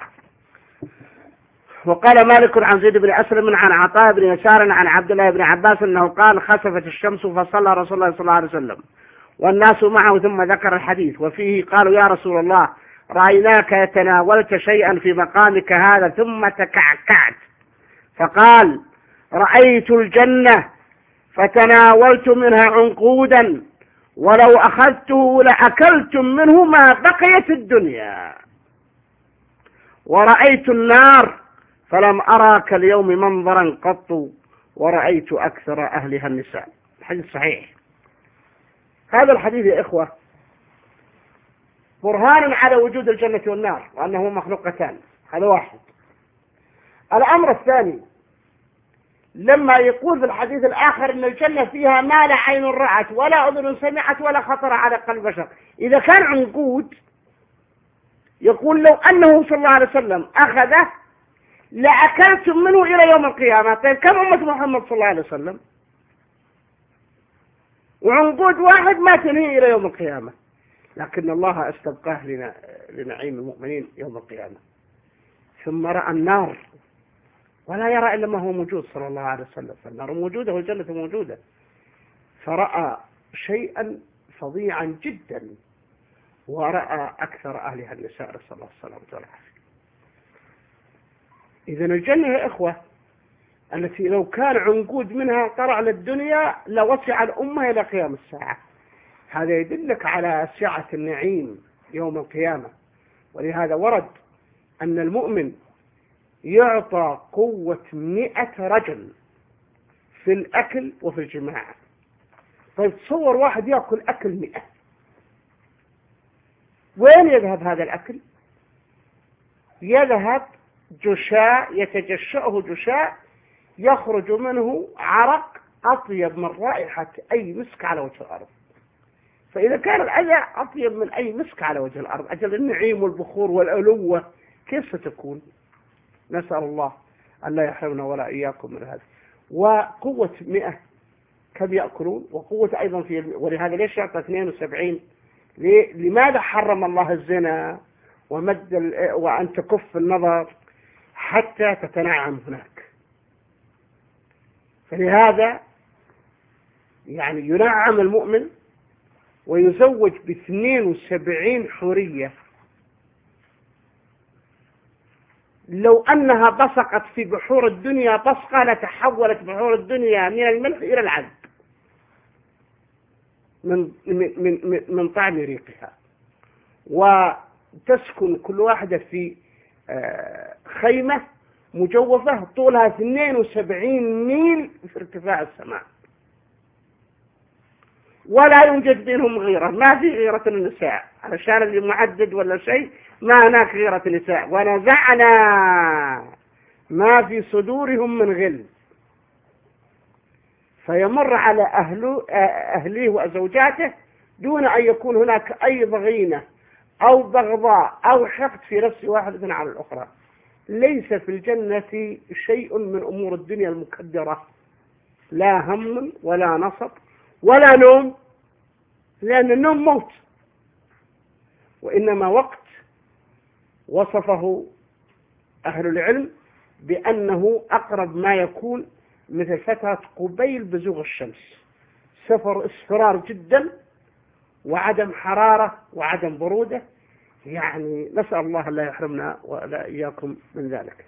وقال مالك عن زيد بن أسلم عن عطاء بن يسار عن عبد الله بن عباس أنه قال: خسفت الشمس فصلى رسول الله صلى الله عليه وسلم والناس معه، ثم ذكر الحديث وفيه قالوا يا رسول الله رأيناك تناولت شيئا في مقامك هذا ثم تكعكعت، فقال رأيت الجنة فتناولت منها عنقودا ولو أخذته لأكلتم منه ما بقيت الدنيا، ورأيت النار فلم أرى كاليوم منظرا قط ورأيت أكثر أهلها النساء. الحديث صحيح. هذا الحديث يا إخوة برهان على وجود الجنة والنار وأنه مخلوقتان، هذا واحد. الأمر الثاني، لما يقول في الحديث الآخر أن الجنة فيها ما لا عين رأت ولا أذن سمعت ولا خطر على قلب بشر، إذا كان عنقود يقول لو أنه صلى الله عليه وسلم أخذه لأكلتم منه إلى يوم القيامة. طيب كم أمة محمد صلى الله عليه وسلم؟ وعنقود واحد ما تنهي إلى يوم القيامة، لكن الله استبقاه لنعيم المؤمنين يوم القيامة. ثم رأى النار ولا يرى إلا ما هو موجود صلى الله عليه وسلم، فالنار موجودة والجنة موجودة، فرأى شيئا فظيعا جدا، ورأى أكثر أهلها النساء نسأل الله السلامة والعافية. إذن الجنة يا إخوة التي لو كان عنقود منها طلع للدنيا لوسع الأمة إلى قيام الساعة. هذا يدلك على سعة النعيم يوم القيامة. ولهذا ورد أن المؤمن يعطى قوة 100 رجل في الأكل وفي الجماع. طيب تصور واحد يأكل أكل 100، وين يذهب هذا الأكل؟ يذهب جشاء يتجشأه جشاء يخرج منه عرق أطيب من رائحة أي مسك على وجه الأرض. فإذا كان الأذى أطيب من أي مسك على وجه الأرض، أجل النعيم والبخور والألوة كيف ستكون؟ نسأل الله أن لا يحرمنا ولا إياكم من هذا. وقوة 100 كم يأكلون؟ وقوة أيضا في ولهذا ليش يعطى 72؟ لماذا حرم الله الزنا وأن تكف النظر حتى تتنعم هناك؟ فلهذا يعني ينعم المؤمن ويزوج ب72 حورية. لو أنها بصقت في بحور الدنيا بصقة لتحولت بحور الدنيا من الملح إلى العذب من طعم ريقها. وتسكن كل واحدة في خيمة مجوفة طولها 72 ميل في ارتفاع السماء، ولا يوجد بينهم غيرة. ما في غيرة النساء علشان اللي معدد ولا شيء، ما هناك غيرة النساء. ونزعنا ما في صدورهم من غل، فيمر على أهله وزوجاته دون أن يكون هناك أي ضغينة أو بغضاء أو حقد في نفس واحدة على الأخرى. ليس في الجنة شيء من أمور الدنيا المكدرة، لا هم ولا نصب ولا نوم، لأن النوم موت، وإنما وقت وصفه أهل العلم بأنه أقرب ما يكون مثل فترة قبيل بزوغ الشمس، اصفرار جدا وعدم حرارة وعدم برودة. يعني نسأل الله لا يحرمنا ولا إياكم من ذلك.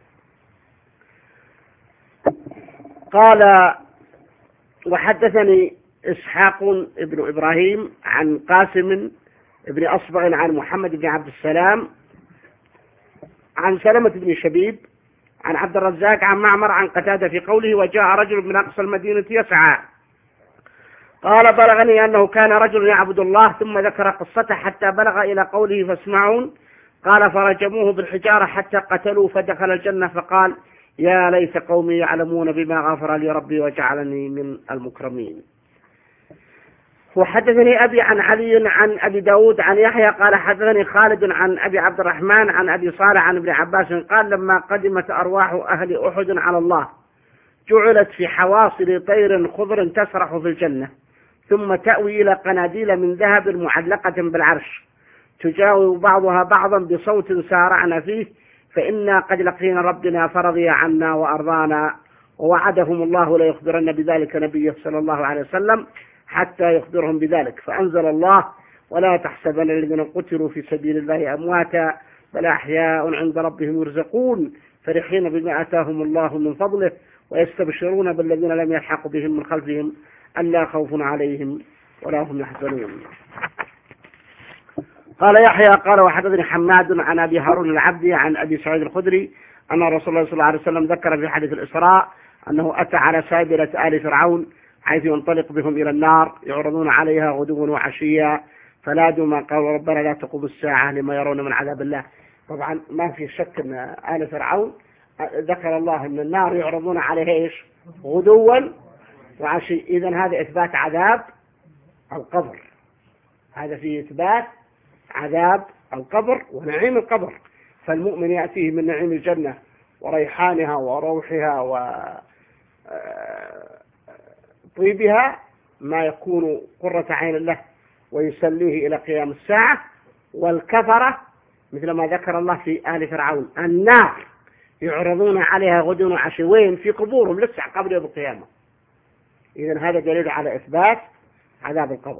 قال وحدثني إسحاق ابن إبراهيم عن قاسم ابن أصبغ عن محمد بن عبد السلام عن سلمة بن شبيب عن عبد الرزاق عن معمر عن قتادة في قوله وجاء رجل من أقصى المدينة يسعى. قال بلغني أنه كان رجل يعبد الله، ثم ذكر قصته حتى بلغ إلى قوله فاسمعون. قال فرجموه بالحجارة حتى قتلوه فدخل الجنة، فقال يا ليت قومي يعلمون بما غفر لي ربي وجعلني من المكرمين. وحدثني أبي عن علي عن أبي داود عن يحيى قال حدثني خالد عن أبي عبد الرحمن عن أبي صالح عن ابن عباس قال لما قدمت أرواح أهل أحد على الله جعلت في حواصل طير خضر تسرح في الجنة، ثم تأوي إلى قناديل من ذهب معلقة بالعرش تجاوب بعضها بعضا بصوت سارعنا فيه فإنا قد لقينا ربنا فرضي عنا وأرضانا، ووعدهم الله ليخبرن بذلك نبيه صلى الله عليه وسلم حتى يخبرهم بذلك. فأنزل الله: ولا تحسبن الذين قتلوا في سبيل الله أمواتا بل أحياء عند ربهم يرزقون فرحين بما آتاهم الله من فضله ويستبشرون بالذين لم يلحقوا بهم من خلفهم ألا خوف عليهم ولا هم يحزنون. قال يحيى قال وحدثني حماد عن أبي هارون العبدي عن أبي سعيد الخدري أن رسول الله صلى الله عليه وسلم ذكر في حديث الإسراء أنه أتى على سابرة آل فرعون حيث ينطلق بهم إلى النار يعرضون عليها غدوا وعشيا فنادوا ما قالوا ربنا لا تقوم الساعة لما يرون من عذاب الله. طبعا ما في شك أن آل فرعون ذكر الله أن النار يعرضون عليها إيش؟ غدوا وعشيا. إذن هذا إثبات عذاب القبر، هذا فيه إثبات عذاب القبر ونعيم القبر. فالمؤمن يأتيه من نعيم الجنة وريحانها وروحها وطيبها ما يكون قرة عين له ويسليه إلى قيام الساعة. والكفرة مثل ما ذكر الله في آل فرعون النار يعرضون عليها غدوا وعشيا في قبورهم لسه قبل يوم القيامة. إذن هذا دليل على إثبات عذاب القبر.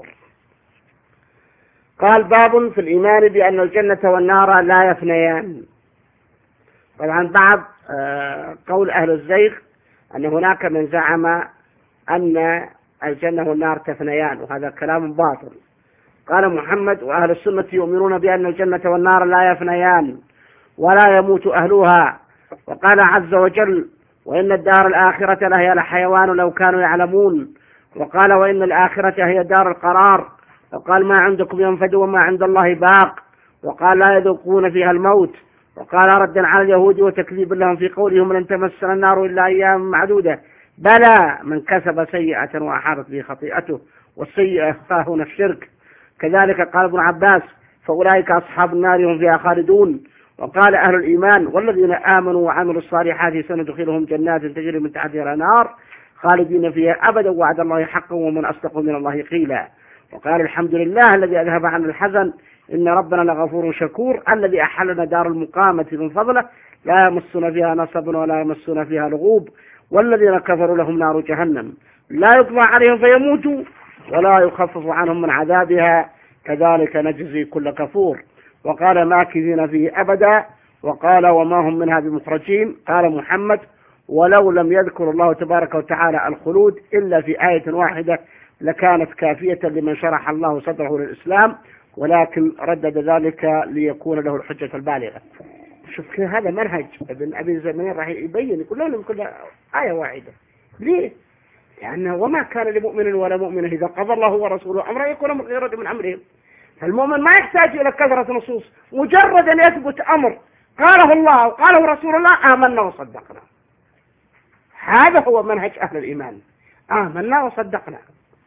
قال باب في الإيمان بأن الجنة والنار لا يفنيان. طبعا بعض قول أهل الزيغ أن هناك من زعم أن الجنة والنار تفنيان، وهذا كلام باطل. قال محمد وأهل السنة يؤمنون بأن الجنة والنار لا يفنيان ولا يموت أهلها. وقال عز وجل وإن الدار الآخرة لهي الحيوان لو كانوا يعلمون. وقال وإن الآخرة هي دار القرار. وقال ما عندكم ينفد وما عند الله باق. وقال لا يذوقون فيها الموت. وقال ردا على اليهود وتكذيب لهم في قولهم لن تمسنا النار إلا أيام معدودة بلى من كسب سيئة وأحاطت به خطيئته والسيئة هنا الشرك. كذلك قال ابن عباس فأولئك أصحاب النار هم فيها خالدون. وقال أهل الإيمان والذين آمنوا وعملوا الصالحات سندخلهم جنات تجري من تحتها الأنهار خالدين فيها أبدا وعد الله حقا ومن أصدق من الله قيلا. وقال الحمد لله الذي أذهب عنا الحزن إن ربنا لغفور شكور الذي أحلنا دار المقامة من فضله لا يمسنا فيها نصب ولا يمسنا فيها لغوب والذين كفروا لهم نار جهنم لا يطلع عليهم فيموتوا ولا يخفف عنهم من عذابها كذلك نجزي كل كفور. وقال ماكثين فيه أبدا. وقال وما هم منها بمخرجين. قال محمد ولو لم يذكر الله تبارك وتعالى الخلود إلا في آية واحدة لكانت كافية لمن شرح الله صدره للإسلام ولكن ردد ذلك ليكون له الحجة البالغة. شوف هذا منهج ابن أبي زمانين راح يبين يقول لهم كل آية واحدة. ليه؟ يعني وما كان لمؤمن ولا مؤمن إذا قضى الله ورسوله أمرا يكون من غير من أمرهم. فالمؤمن ما يحتاج إلى كثرة نصوص، مجرد أن يثبت أمر قاله الله وقاله رسول الله آمنا وصدقنا. هذا هو منهج أهل الإيمان، آمنا وصدقنا.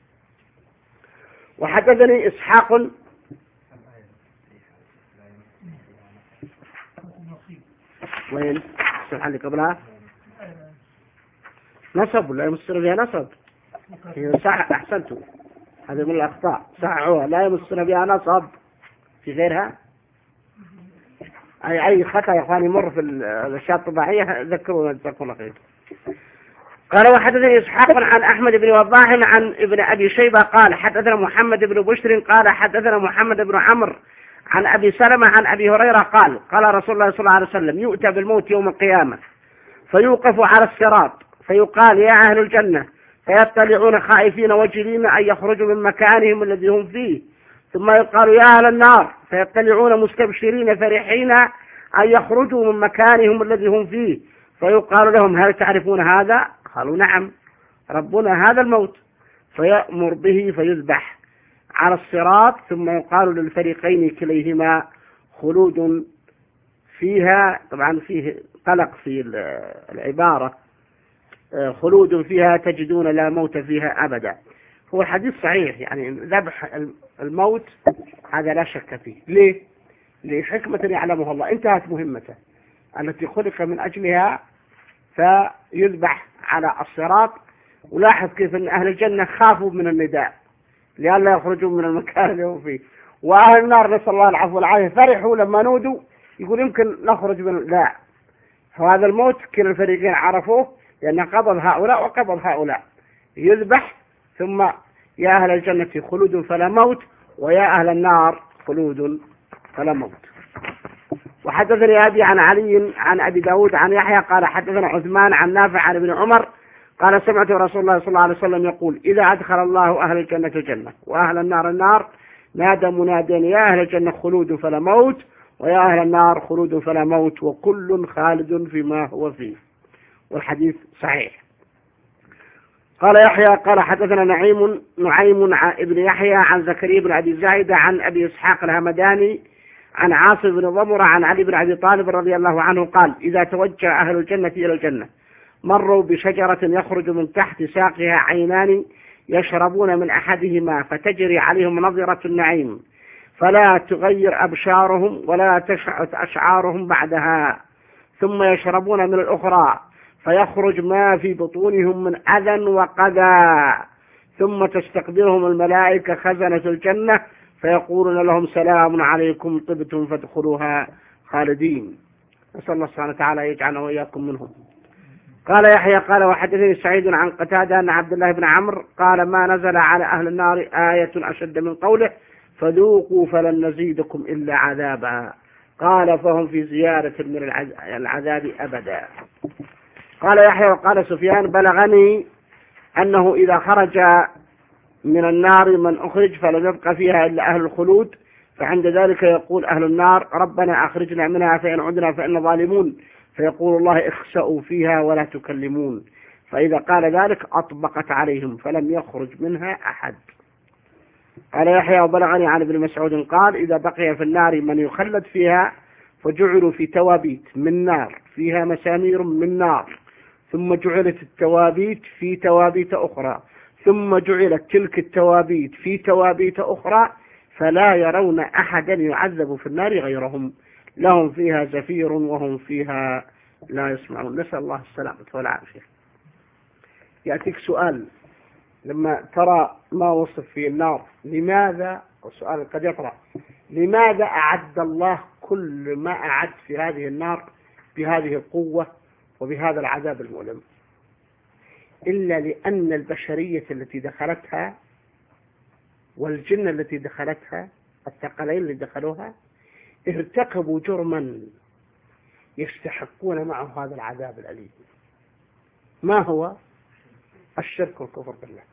وحدثني إسحاق وين الصفحة اللي قبلها نصب ولا يمسنا فيها نصب هي صح. أحسنتم هذه من الأخطاء صحعوها لا يمسنا فيها نصب في غيرها. أي خطأ يا أخواني مر في الأشياء الطباعية ذكرونا جزاكم الله خير. قال وحدثني إسحاق عن أحمد بن وضاح عن ابن أبي شيبة قال حدثنا محمد بن بشر قال حدثنا محمد بن عمرو عن أبي سلمة عن أبي هريرة قال قال رسول الله صلى الله عليه وسلم يؤتى بالموت يوم القيامة فيوقف على الصراط فيقال يا أهل الجنة فيطلعون خائفين وجلين أن يخرجوا من مكانهم الذي هم فيه ثم يقال يا أهل النار فيطلعون مستبشرين فرحين أن يخرجوا من مكانهم الذي هم فيه فيقال لهم هل تعرفون هذا؟ قالوا نعم ربنا هذا الموت فيأمر به فيذبح على الصراط ثم يقال للفريقين كليهما خلود فيها. طبعا فيه قلق في العبارة خلود فيها تجدون لا موت فيها أبدا. هو الحديث صحيح يعني ذبح الموت هذا لا شك فيه. ليه؟ لحكمة يعلمها الله انتهت مهمته التي خلق من أجلها فيذبح على الصراط. ولاحظ كيف أن أهل الجنة خافوا من النداء لئلا يخرجوا من المكان اللي هم فيه وأهل النار نسأل الله العفو والعافية فرحوا لما نودوا يقول يمكن نخرج من لا. فهذا الموت كلا الفريقين عرفوه لأن قبض هؤلاء وقبض هؤلاء يذبح ثم يا أهل الجنة خلود فلا موت، ويا أهل النار خلود فلا موت. وحدثني أبي عن علي عن أبي داود عن يحيى قال حدثنا عثمان عن نافع عن ابن عمر قال سمعت رسول الله صلى الله عليه وسلم يقول إذا أدخل الله أهل الجنة الجنة وأهل النار النار نادى مناد يا أهل الجنة خلود فلا موت، ويا أهل النار خلود فلا موت، وكل خالد فيما هو فيه. والحديث صحيح. قال يحيى قال حدثنا نعيم ابن يحيى عن زكريا بن أبي زايدة عن أبي إسحاق الهمداني عن عاصم بن ضمرة عن علي بن أبي طالب رضي الله عنه قال إذا توجه أهل الجنة إلى الجنة مروا بشجرة يخرج من تحت ساقها عينان يشربون من أحدهما فتجري عليهم نظرة النعيم فلا تغير أبشارهم ولا تشعث أشعارهم بعدها، ثم يشربون من الأخرى فيخرج ما في بطونهم من أذى وقذى، ثم تستقبلهم الملائكة خزنة الجنة فيقولون لهم سلام عليكم طبتم فادخلوها خالدين. نسأل الله سبحانه وتعالى يجعلنا وإياكم منهم. قال يحيى قال وحدثني سعيد عن قتادة أن عبد الله بن عمرو قال ما نزل على أهل النار آية أشد من قوله فذوقوا فلن نزيدكم إلا عذابا، قال فهم في زيادة من العذاب أبدا. قال يحيى وقال سفيان بلغني أنه إذا خرج من النار من أخرج فلم يبق فيها إلا أهل الخلود، فعند ذلك يقول أهل النار ربنا أخرجنا منها فإن عدنا فإن ظالمون، فيقول الله اخسأوا فيها ولا تكلمون، فإذا قال ذلك أطبقت عليهم فلم يخرج منها أحد. قال يحيى وبلغني عن ابن مسعود قال إذا بقي في النار من يخلد فيها فجعلوا في توابيت من نار فيها مسامير من نار، ثم جعلت التوابيت في توابيت أخرى، ثم جعلت تلك التوابيت في توابيت أخرى، فلا يرون أحدا يعذب في النار غيرهم، لهم فيها زفير وهم فيها لا يسمعون. نسأل الله السلامة والعافية. يأتيك سؤال لما ترى ما وصف في النار لماذا، السؤال قد يطرأ لماذا أعد الله كل ما أعد في هذه النار بهذه القوة وبهذا العذاب المؤلم؟ إلا لأن البشرية التي دخلتها والجن التي دخلتها الثقلين اللي دخلوها ارتكبوا جرما يستحقون معه هذا العذاب الأليم. ما هو؟ الشرك والكفر بالله.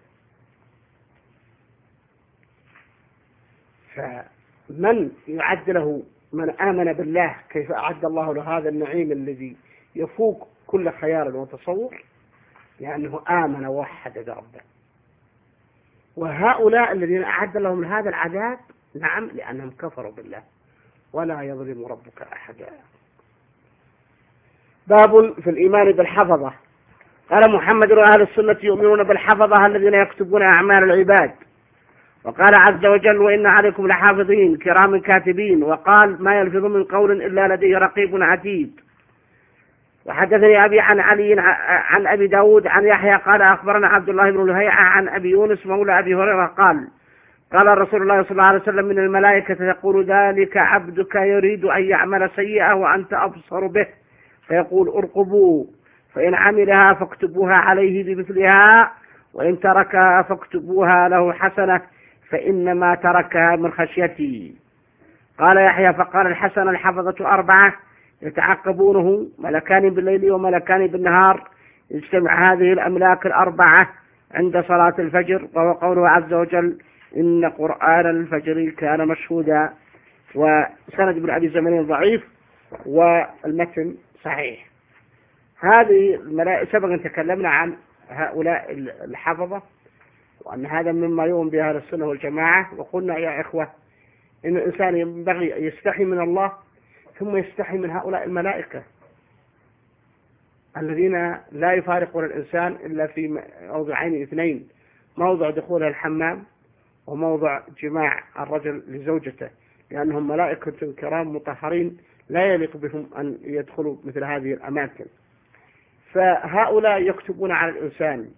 فمن يعد له من آمن بالله كيف أعد الله له هذا النعيم الذي يفوق كل خيال وتصور، لأنه آمن ووحد ربه. وهؤلاء الذين أعد لهم هذا العذاب نعم لأنهم كفروا بالله، ولا يظلم ربك أحدا. باب في الإيمان بالحفظة. قال محمد وأهل السنة يؤمنون بالحفظة الذين يكتبون أعمال العباد، وقال عز وجل وإن عليكم لحافظين كرام كاتبين، وقال ما يلفظ من قول إلا لديه رقيب عتيد. وحدثني أبي عن علي عن أبي داود عن يحيى قال أخبرنا عبد الله بن لهيعة عن أبي يونس مولى أبي هريرة قال رسول الله صلى الله عليه وسلم من الملائكة يقول ذلك عبدك يريد أن يعمل سيئة وأنت أبصر به، فيقول ارقبوا، فإن عملها فاكتبوها عليه بمثلها، وإن تركها فاكتبوها له حسنة، فإنما تركها من خشيتي. قال يحيى فقال الحسن الحفظة 4 يتعقبونه ملكان بالليل وملكان بالنهار، يجتمع هذه الأملاك 4 عند صلاة الفجر، وهو قوله عز وجل إن قرآن الفجر كان مشهودا. وسند ابن أبي زمن ضعيف والمتن صحيح. هذه الملائكة سبق أن تكلمنا عن هؤلاء الحفظة وأن هذا مما يؤمن به أهل السنة والجماعة، وقلنا يا إخوة إن الإنسان ينبغي يستحي من الله ثم يستحي من هؤلاء الملائكة الذين لا يفارقون الإنسان إلا في موضعين 2: موضع دخول الحمام وموضع جماع الرجل لزوجته، لأنهم ملائكة كرام مطهرين لا يليق بهم أن يدخلوا مثل هذه الأماكن. فهؤلاء يكتبون على الإنسان،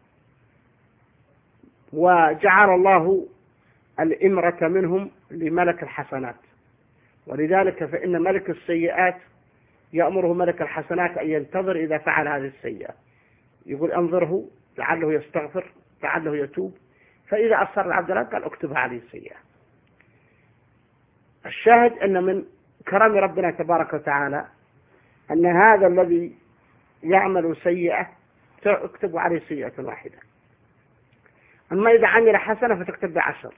وجعل الله الإمرة منهم لملك الحسنات، ولذلك فإن ملك السيئات يأمره ملك الحسنات أن ينتظر إذا فعل هذه السيئة، يقول أنظره لعله يستغفر لعله يتوب، فإذا أصر العبد الله قال اكتبها عليه السيئة. الشاهد أن من كرم ربنا تبارك وتعالى أن هذا الذي يعمل سيئة تكتب عليه سيئة واحدة، أما إذا عمل حسنة فتكتب ب10.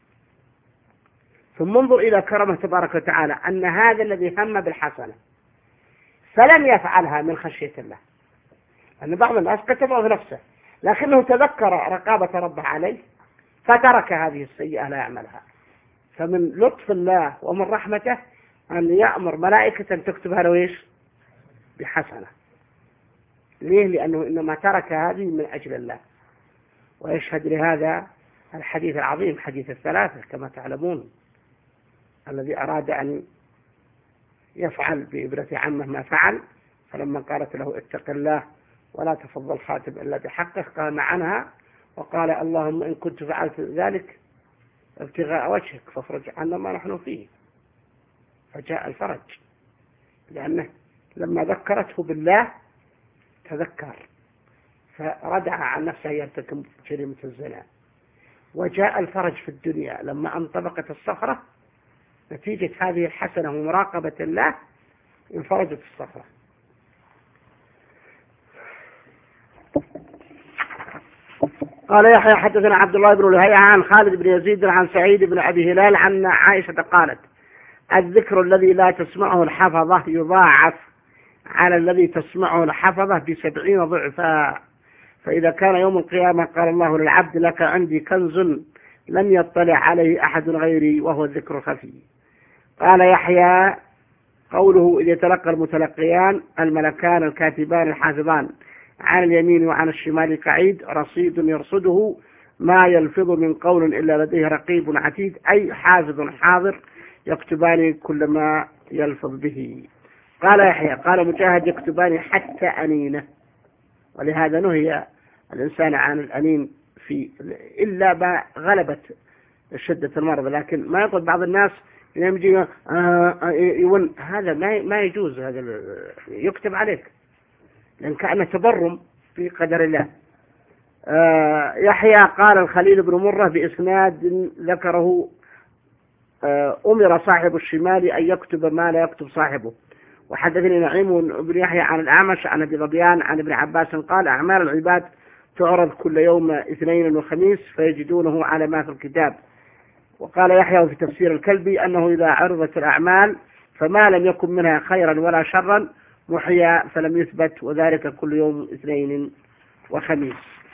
ثم انظر إلى كرمه تبارك وتعالى أن هذا الذي هم بالحسنة فلم يفعلها من خشية الله، أن بعض الناس كتبه في نفسه لكنه تذكر رقابة ربه عليه فترك هذه السيئة لا يعملها. فمن لطف الله ومن رحمته أن يأمر ملائكة أن تكتبها له إيش؟ بحسنة. ليه؟ لأنه إنما ترك هذه من أجل الله. ويشهد لهذا الحديث العظيم، حديث الثلاثة كما تعلمون، الذي أراد أن يفعل بإبرة عمه ما فعل، فلما قالت له اتق الله ولا تفضل خاتم إلا بحقه قام عنها وقال اللهم إن كنت فعلت ذلك ابتغاء وجهك فافرج عنا ما نحن فيه. فجاء الفرج لأنه لما ذكرته بالله تذكر فردع عن نفسه يرتكب جريمة الزنا. وجاء الفرج في الدنيا لما انطبقت الصخرة نتيجة هذه الحسنة ومراقبة الله انفرجت الصخرة. قال يحيى حدثنا عبد الله بن لهيعة عن خالد بن يزيد عن سعيد بن أبي هلال عن عائشة قالت الذكر الذي لا تسمعه الحفظة يضاعف على الذي تسمعه الحفظة ب70 ضعفا، فإذا كان يوم القيامة قال الله للعبد لك عندي كنز لم يطلع عليه أحد غيري وهو الذكر الخفي. قال يحيى قوله إذ يتلقى المتلقيان الملكان الكاتبان الحافظان عن اليمين وعن الشمال قعيد رصيد يرصده ما يلفظ من قول إلا لديه رقيب عتيد، أي حافظ حاضر يكتبان كل ما يلفظ به. قال يحيى قال مجاهد يكتبان حتى أنينه، ولهذا نهي الإنسان عن الأنين في إلا ما غلبت شدة المرض، لكن ما يقول بعض الناس يجي يون هذا ما يجوز، هذا يكتب عليك لأن كأنه تبرم في قدر الله. يحيى قال الخليل بن مرة بإسناد ذكره أمر صاحب الشمال أن يكتب ما لا يكتب صاحبه. وحدثني نعيم بن يحيى عن الأعمش عن أبي ظبيان عن ابن عباس قال أعمال العباد تعرض كل يوم اثنين وخميس فيجدونه على ما في الكتاب. وقال يحيى في تفسير الكلبي أنه إذا عرضت الأعمال فما لم يكن منها خيرا ولا شرا محيا فلم يثبت، وذلك كل يوم اثنين وخميس.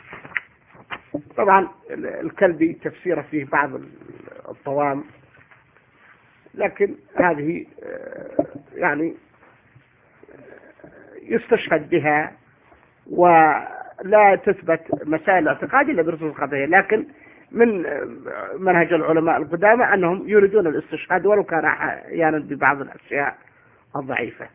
طبعا الكلبي تفسيره فيه بعض الطوام، لكن هذه يعني يستشهد بها ولا تثبت مسائل الاعتقاد إلا برسول القضية، لكن من منهج العلماء القدامى أنهم يريدون الاستشهاد ولو كان أحيانا ببعض الأشياء الضعيفة.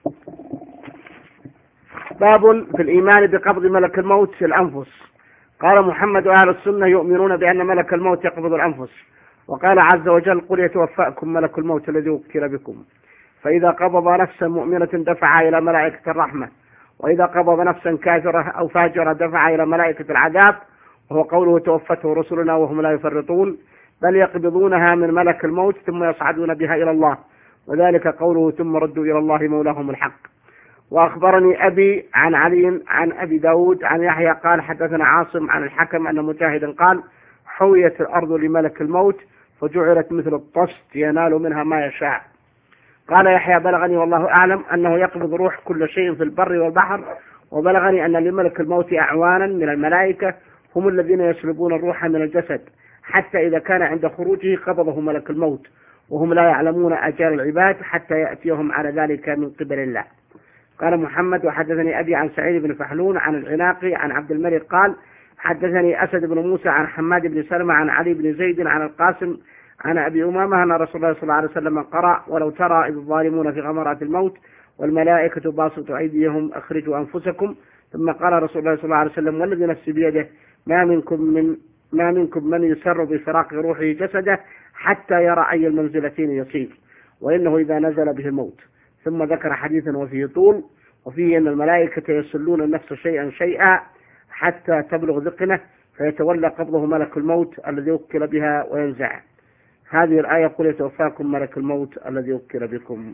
باب في الإيمان بقبض ملك الموت في الأنفس. قال محمد وأهل السنة يؤمنون بأن ملك الموت يقبض الأنفس، وقال عز وجل قل يتوفاكم ملك الموت الذي وكل بكم، فإذا قبض نفسا مؤمنة دفع إلى ملائكة الرحمة، وإذا قبض نفسا كافرة أو فاجرة دفع إلى ملائكة العذاب، وهو قوله توفته رسلنا وهم لا يفرطون، بل يقبضونها من ملك الموت ثم يصعدون بها إلى الله، وذلك قوله ثم ردوا إلى الله مولاهم الحق. وأخبرني أبي عن علي عن أبي داود عن يحيى قال حدثنا عاصم عن الحكم أن مجاهدا قال حويت الأرض لملك الموت فجعلت مثل الطست ينال منها ما يشاء. قال يحيى بلغني والله أعلم أنه يقبض روح كل شيء في البر والبحر، وبلغني أن لملك الموت أعوانا من الملائكة هم الذين يسلبون الروح من الجسد حتى إذا كان عند خروجه قبضه ملك الموت، وهم لا يعلمون أجال العباد حتى يأتيهم على ذلك من قبل الله. قال محمد وحدثني أبي عن سعيد بن فحلون عن العناقي عن عبد الملك قال حدثني أسد بن موسى عن حماد بن سلمة عن علي بن زيد عن القاسم عن أبي أمامة أن رسول الله صلى الله عليه وسلم قرأ ولو ترى إذ الظالمون في غمرات الموت والملائكة باسطوا أيديهم أخرجوا أنفسكم، ثم قال رسول الله صلى الله عليه وسلم والذي نفسي بيده ما منكم من يسر بفراق روحه جسده حتى يرى أي المنزلتين يصير، وإنه إذا نزل به الموت. ثم ذكر حديثا وفيه طول، وفيه أن الملائكة يسلون النفس شيئا شيئا حتى تبلغ ذقنه فيتولى قبضه ملك الموت الذي وكل بها وينزع. هذه الآية قل يتوفاكم ملك الموت الذي وكل بكم.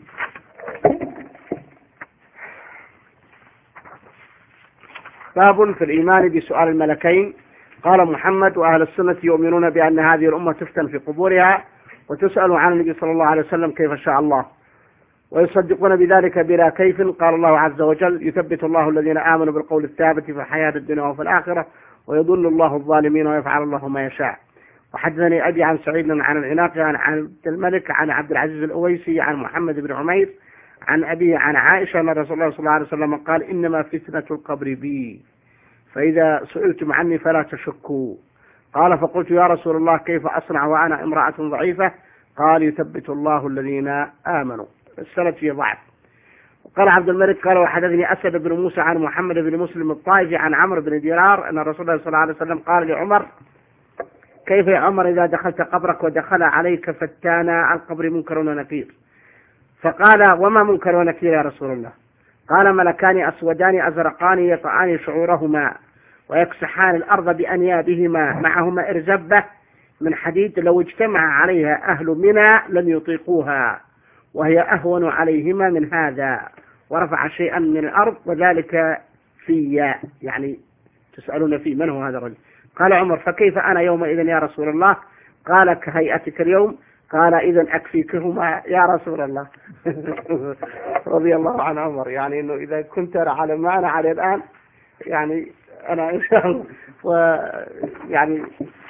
باب في الإيمان بسؤال الملكين. قال محمد: وأهل السنة يؤمنون بأن هذه الأمة تفتن في قبورها وتسأل عن النبي صلى الله عليه وسلم كيف شاء الله، ويصدقون بذلك بلا كيف. قال الله عز وجل: يثبت الله الذين آمنوا بالقول الثابت في الحياة الدنيا وفي الآخرة ويضل الله الظالمين ويفعل الله ما يشاء. وحدثني أبي عن سعيد عن العناق عن عبد الملك عن عبد العزيز الأويسي عن محمد بن عمير عن أبي عن عائشة أن رسول الله صلى الله عليه وسلم قال: إنما فتنة القبر بي، فإذا سئلتم عني فلا تشكوا. قال: فقلت: يا رسول الله كيف أصنع وأنا امرأة ضعيفة؟ قال: يثبت الله الذين آمنوا. السند فيه ضعف. قال عبد الملك: قال وحدثني أسد بن موسى عن محمد بن مسلم الطائفي عن عمرو بن دينار أن رسول الله صلى الله عليه وسلم قال لعمر: كيف يا عمر إذا دخلت قبرك ودخل عليك فتانا القبر منكر ونكير؟ فقال: وما منكر ونكير يا رسول الله؟ قال: ملكان أسودان أزرقان يطعان شعورهما ويكسحان الأرض بأنيابهما معهما إرزبة من حديد لو اجتمع عليها أهل منى لم يطيقوها وهي أهون عليهما من هذا، ورفع شيئا من الأرض وذلك في، يعني تسألون فيه من هو هذا الرجل؟ قال عمر: فكيف أنا يومئذ يا رسول الله؟ قال: كهيئتك اليوم. قال: إذن أكفيكهما يا رسول الله. رضي الله عن عمر، يعني إنه إذا كنت على ما أنا عليه الآن يعني أنا إن شاء الله، ويعني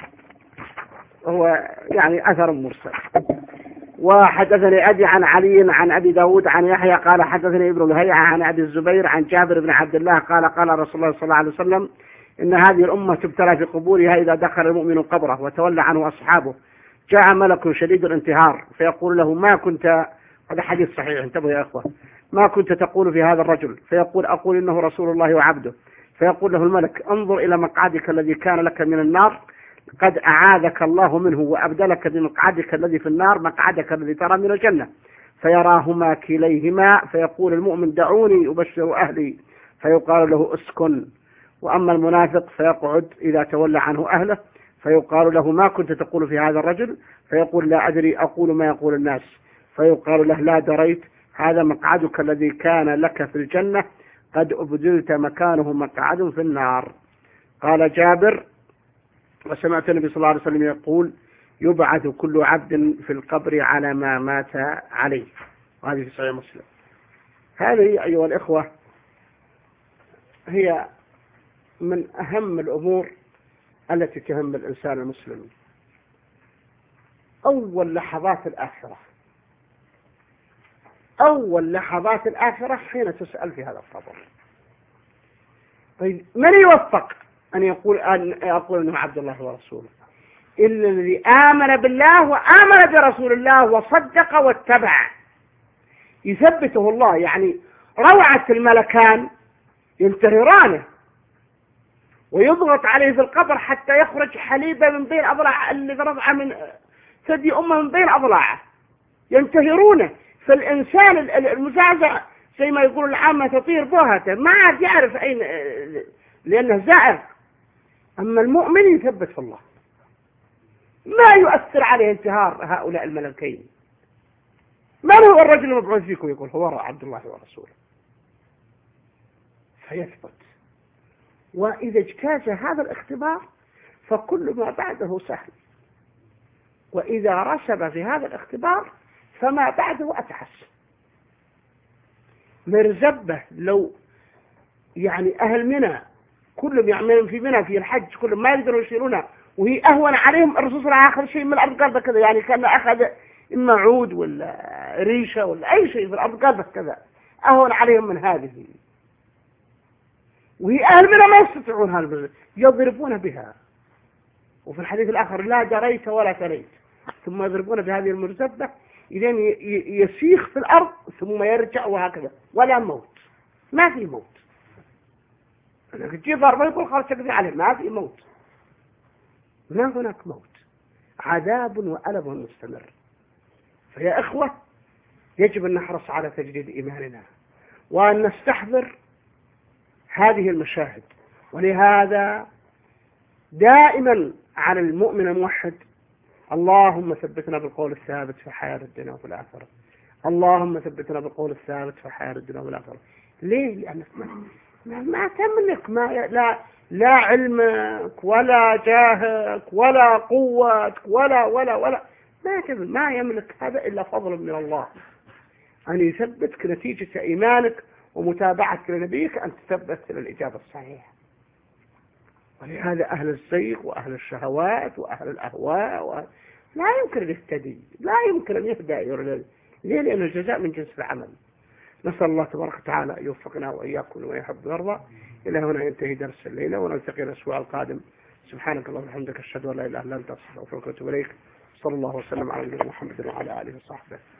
هو يعني أثر مرسل. وحدثني أبي عن علي عن أبي داود عن يحيى قال: حدثني ابن لهيعة عن أبي الزبير عن جابر بن عبد الله قال: قال رسول الله صلى الله عليه وسلم: إن هذه الأمة تبتلى في قبورها إذا دخل المؤمن قبره وتولى عنه أصحابه جاء ملك شديد الانتهار فيقول له: ما كنت، هذا حديث صحيح انتبهوا يا أخوة، ما كنت تقول في هذا الرجل؟ فيقول: أقول إنه رسول الله وعبده. فيقول له الملك: انظر إلى مقعدك الذي كان لك من النار، قد أعاذك الله منه وأبدلك بمقعدك الذي في النار مقعدك الذي ترى من الجنة. فيراهما كليهما فيقول المؤمن: دعوني أبشر أهلي، فيقال له: اسكن. وأما المنافق فيقعد إذا تولى عنه أهله فيقال له: ما كنت تقول في هذا الرجل؟ فيقول: لا أدري، أقول ما يقول الناس. فيقال له: لا دريت، هذا مقعدك الذي كان لك في الجنة، قد أبدلت مكانه مقعد في النار. قال جابر: وسمعت النبي صلى الله عليه وسلم يقول: يبعث كل عبد في القبر على ما مات عليه. وهذه في صحيح مسلم. هذه أيها الإخوة هي من أهم الأمور التي تهم الإنسان المسلم. أول لحظات الآخرة، أول لحظات الآخرة حين تسأل في هذا القبر. طيب من يوفق أن يقول أنه عبد الله ورسوله؟ إلا الذي آمن بالله وآمن برسول الله وصدق واتبع، يثبته الله. يعني روعة الملكان ينتهرانه ويضغط عليه في القبر حتى يخرج حليبة من بين أضلاعه، اللي رضع من ثدي أمه من بين أضلاعه، ينتهرونه. فالإنسان المزعزع زي ما يقول العامة تطير بوهته، ما عاد يعرف أين، لأنه زائر. أما المؤمن يثبت في الله، ما يؤثر عليه انتهار هؤلاء الملكين. من هو الرجل المبعوث فيكم؟ يقول: هو عبد الله ورسوله. فيثبت. وإذا اجتاز هذا الاختبار فكل ما بعده سهل، وإذا رسب في هذا الاختبار فما بعده أتعس. مرزبة لو يعني أهل منى كلهم يعملون في منى في الحج، كلهم ما يقدروا يشيلونها، وهي أهون عليهم. الرسول صلى الله عليه وسلم آخر شيء من الأرض قلبه كذا، يعني كان أخذ إما عود ولا ريشة ولا أي شيء في الأرض قلبه كذا، أهون عليهم من هذه. وهي أهل منى ما يستطيعون هذا، يضربون بها. وفي الحديث الآخر: لا دريت ولا تليت. ثم يضربون بهذه المرزبة إذن يسيخ في الأرض ثم يرجع، وهكذا، ولا موت، ما في موت. تجي ضربة يقول خلاص تقضي عليه، ما في موت، ما هناك موت، عذاب وألم مستمر. فيا إخوة يجب أن نحرص على تجديد إيماننا وأن نستحضر هذه المشاهد. ولهذا دائما على المؤمن الموحد: اللهم ثبتنا بالقول الثابت في حياة الدنيا وفي الآخرة. اللهم ثبتنا بالقول الثابت في حياة الدنيا وفي الآخرة. ليه؟ لأنك ما تملك لا علمك ولا جاهك ولا قوتك ولا ما يملك هذا إلا فضل من الله أن يثبتك نتيجة إيمانك ومتابعتك لنبيك، أن تثبت للإجابة الصحيحة. ولهذا أهل الزيغ وأهل الشهوات وأهل الأهواء لا يمكن أن يهتدي، لا يمكن أن يهدى. ليه؟ لأن الجزاء من جنس العمل. نسأل الله تبارك وتعالى أن يوفقنا وإياكم وما يحب ويرضى. إلى هنا ينتهي درس الليلة، ونلتقي الأسبوع القادم. سبحانك اللهم وبحمدك، أشهد أن لا إله إلا أنت، أستغفرك وأتوب إليك. صلى الله وسلم على نبينا محمد وعلى آله وصحبه.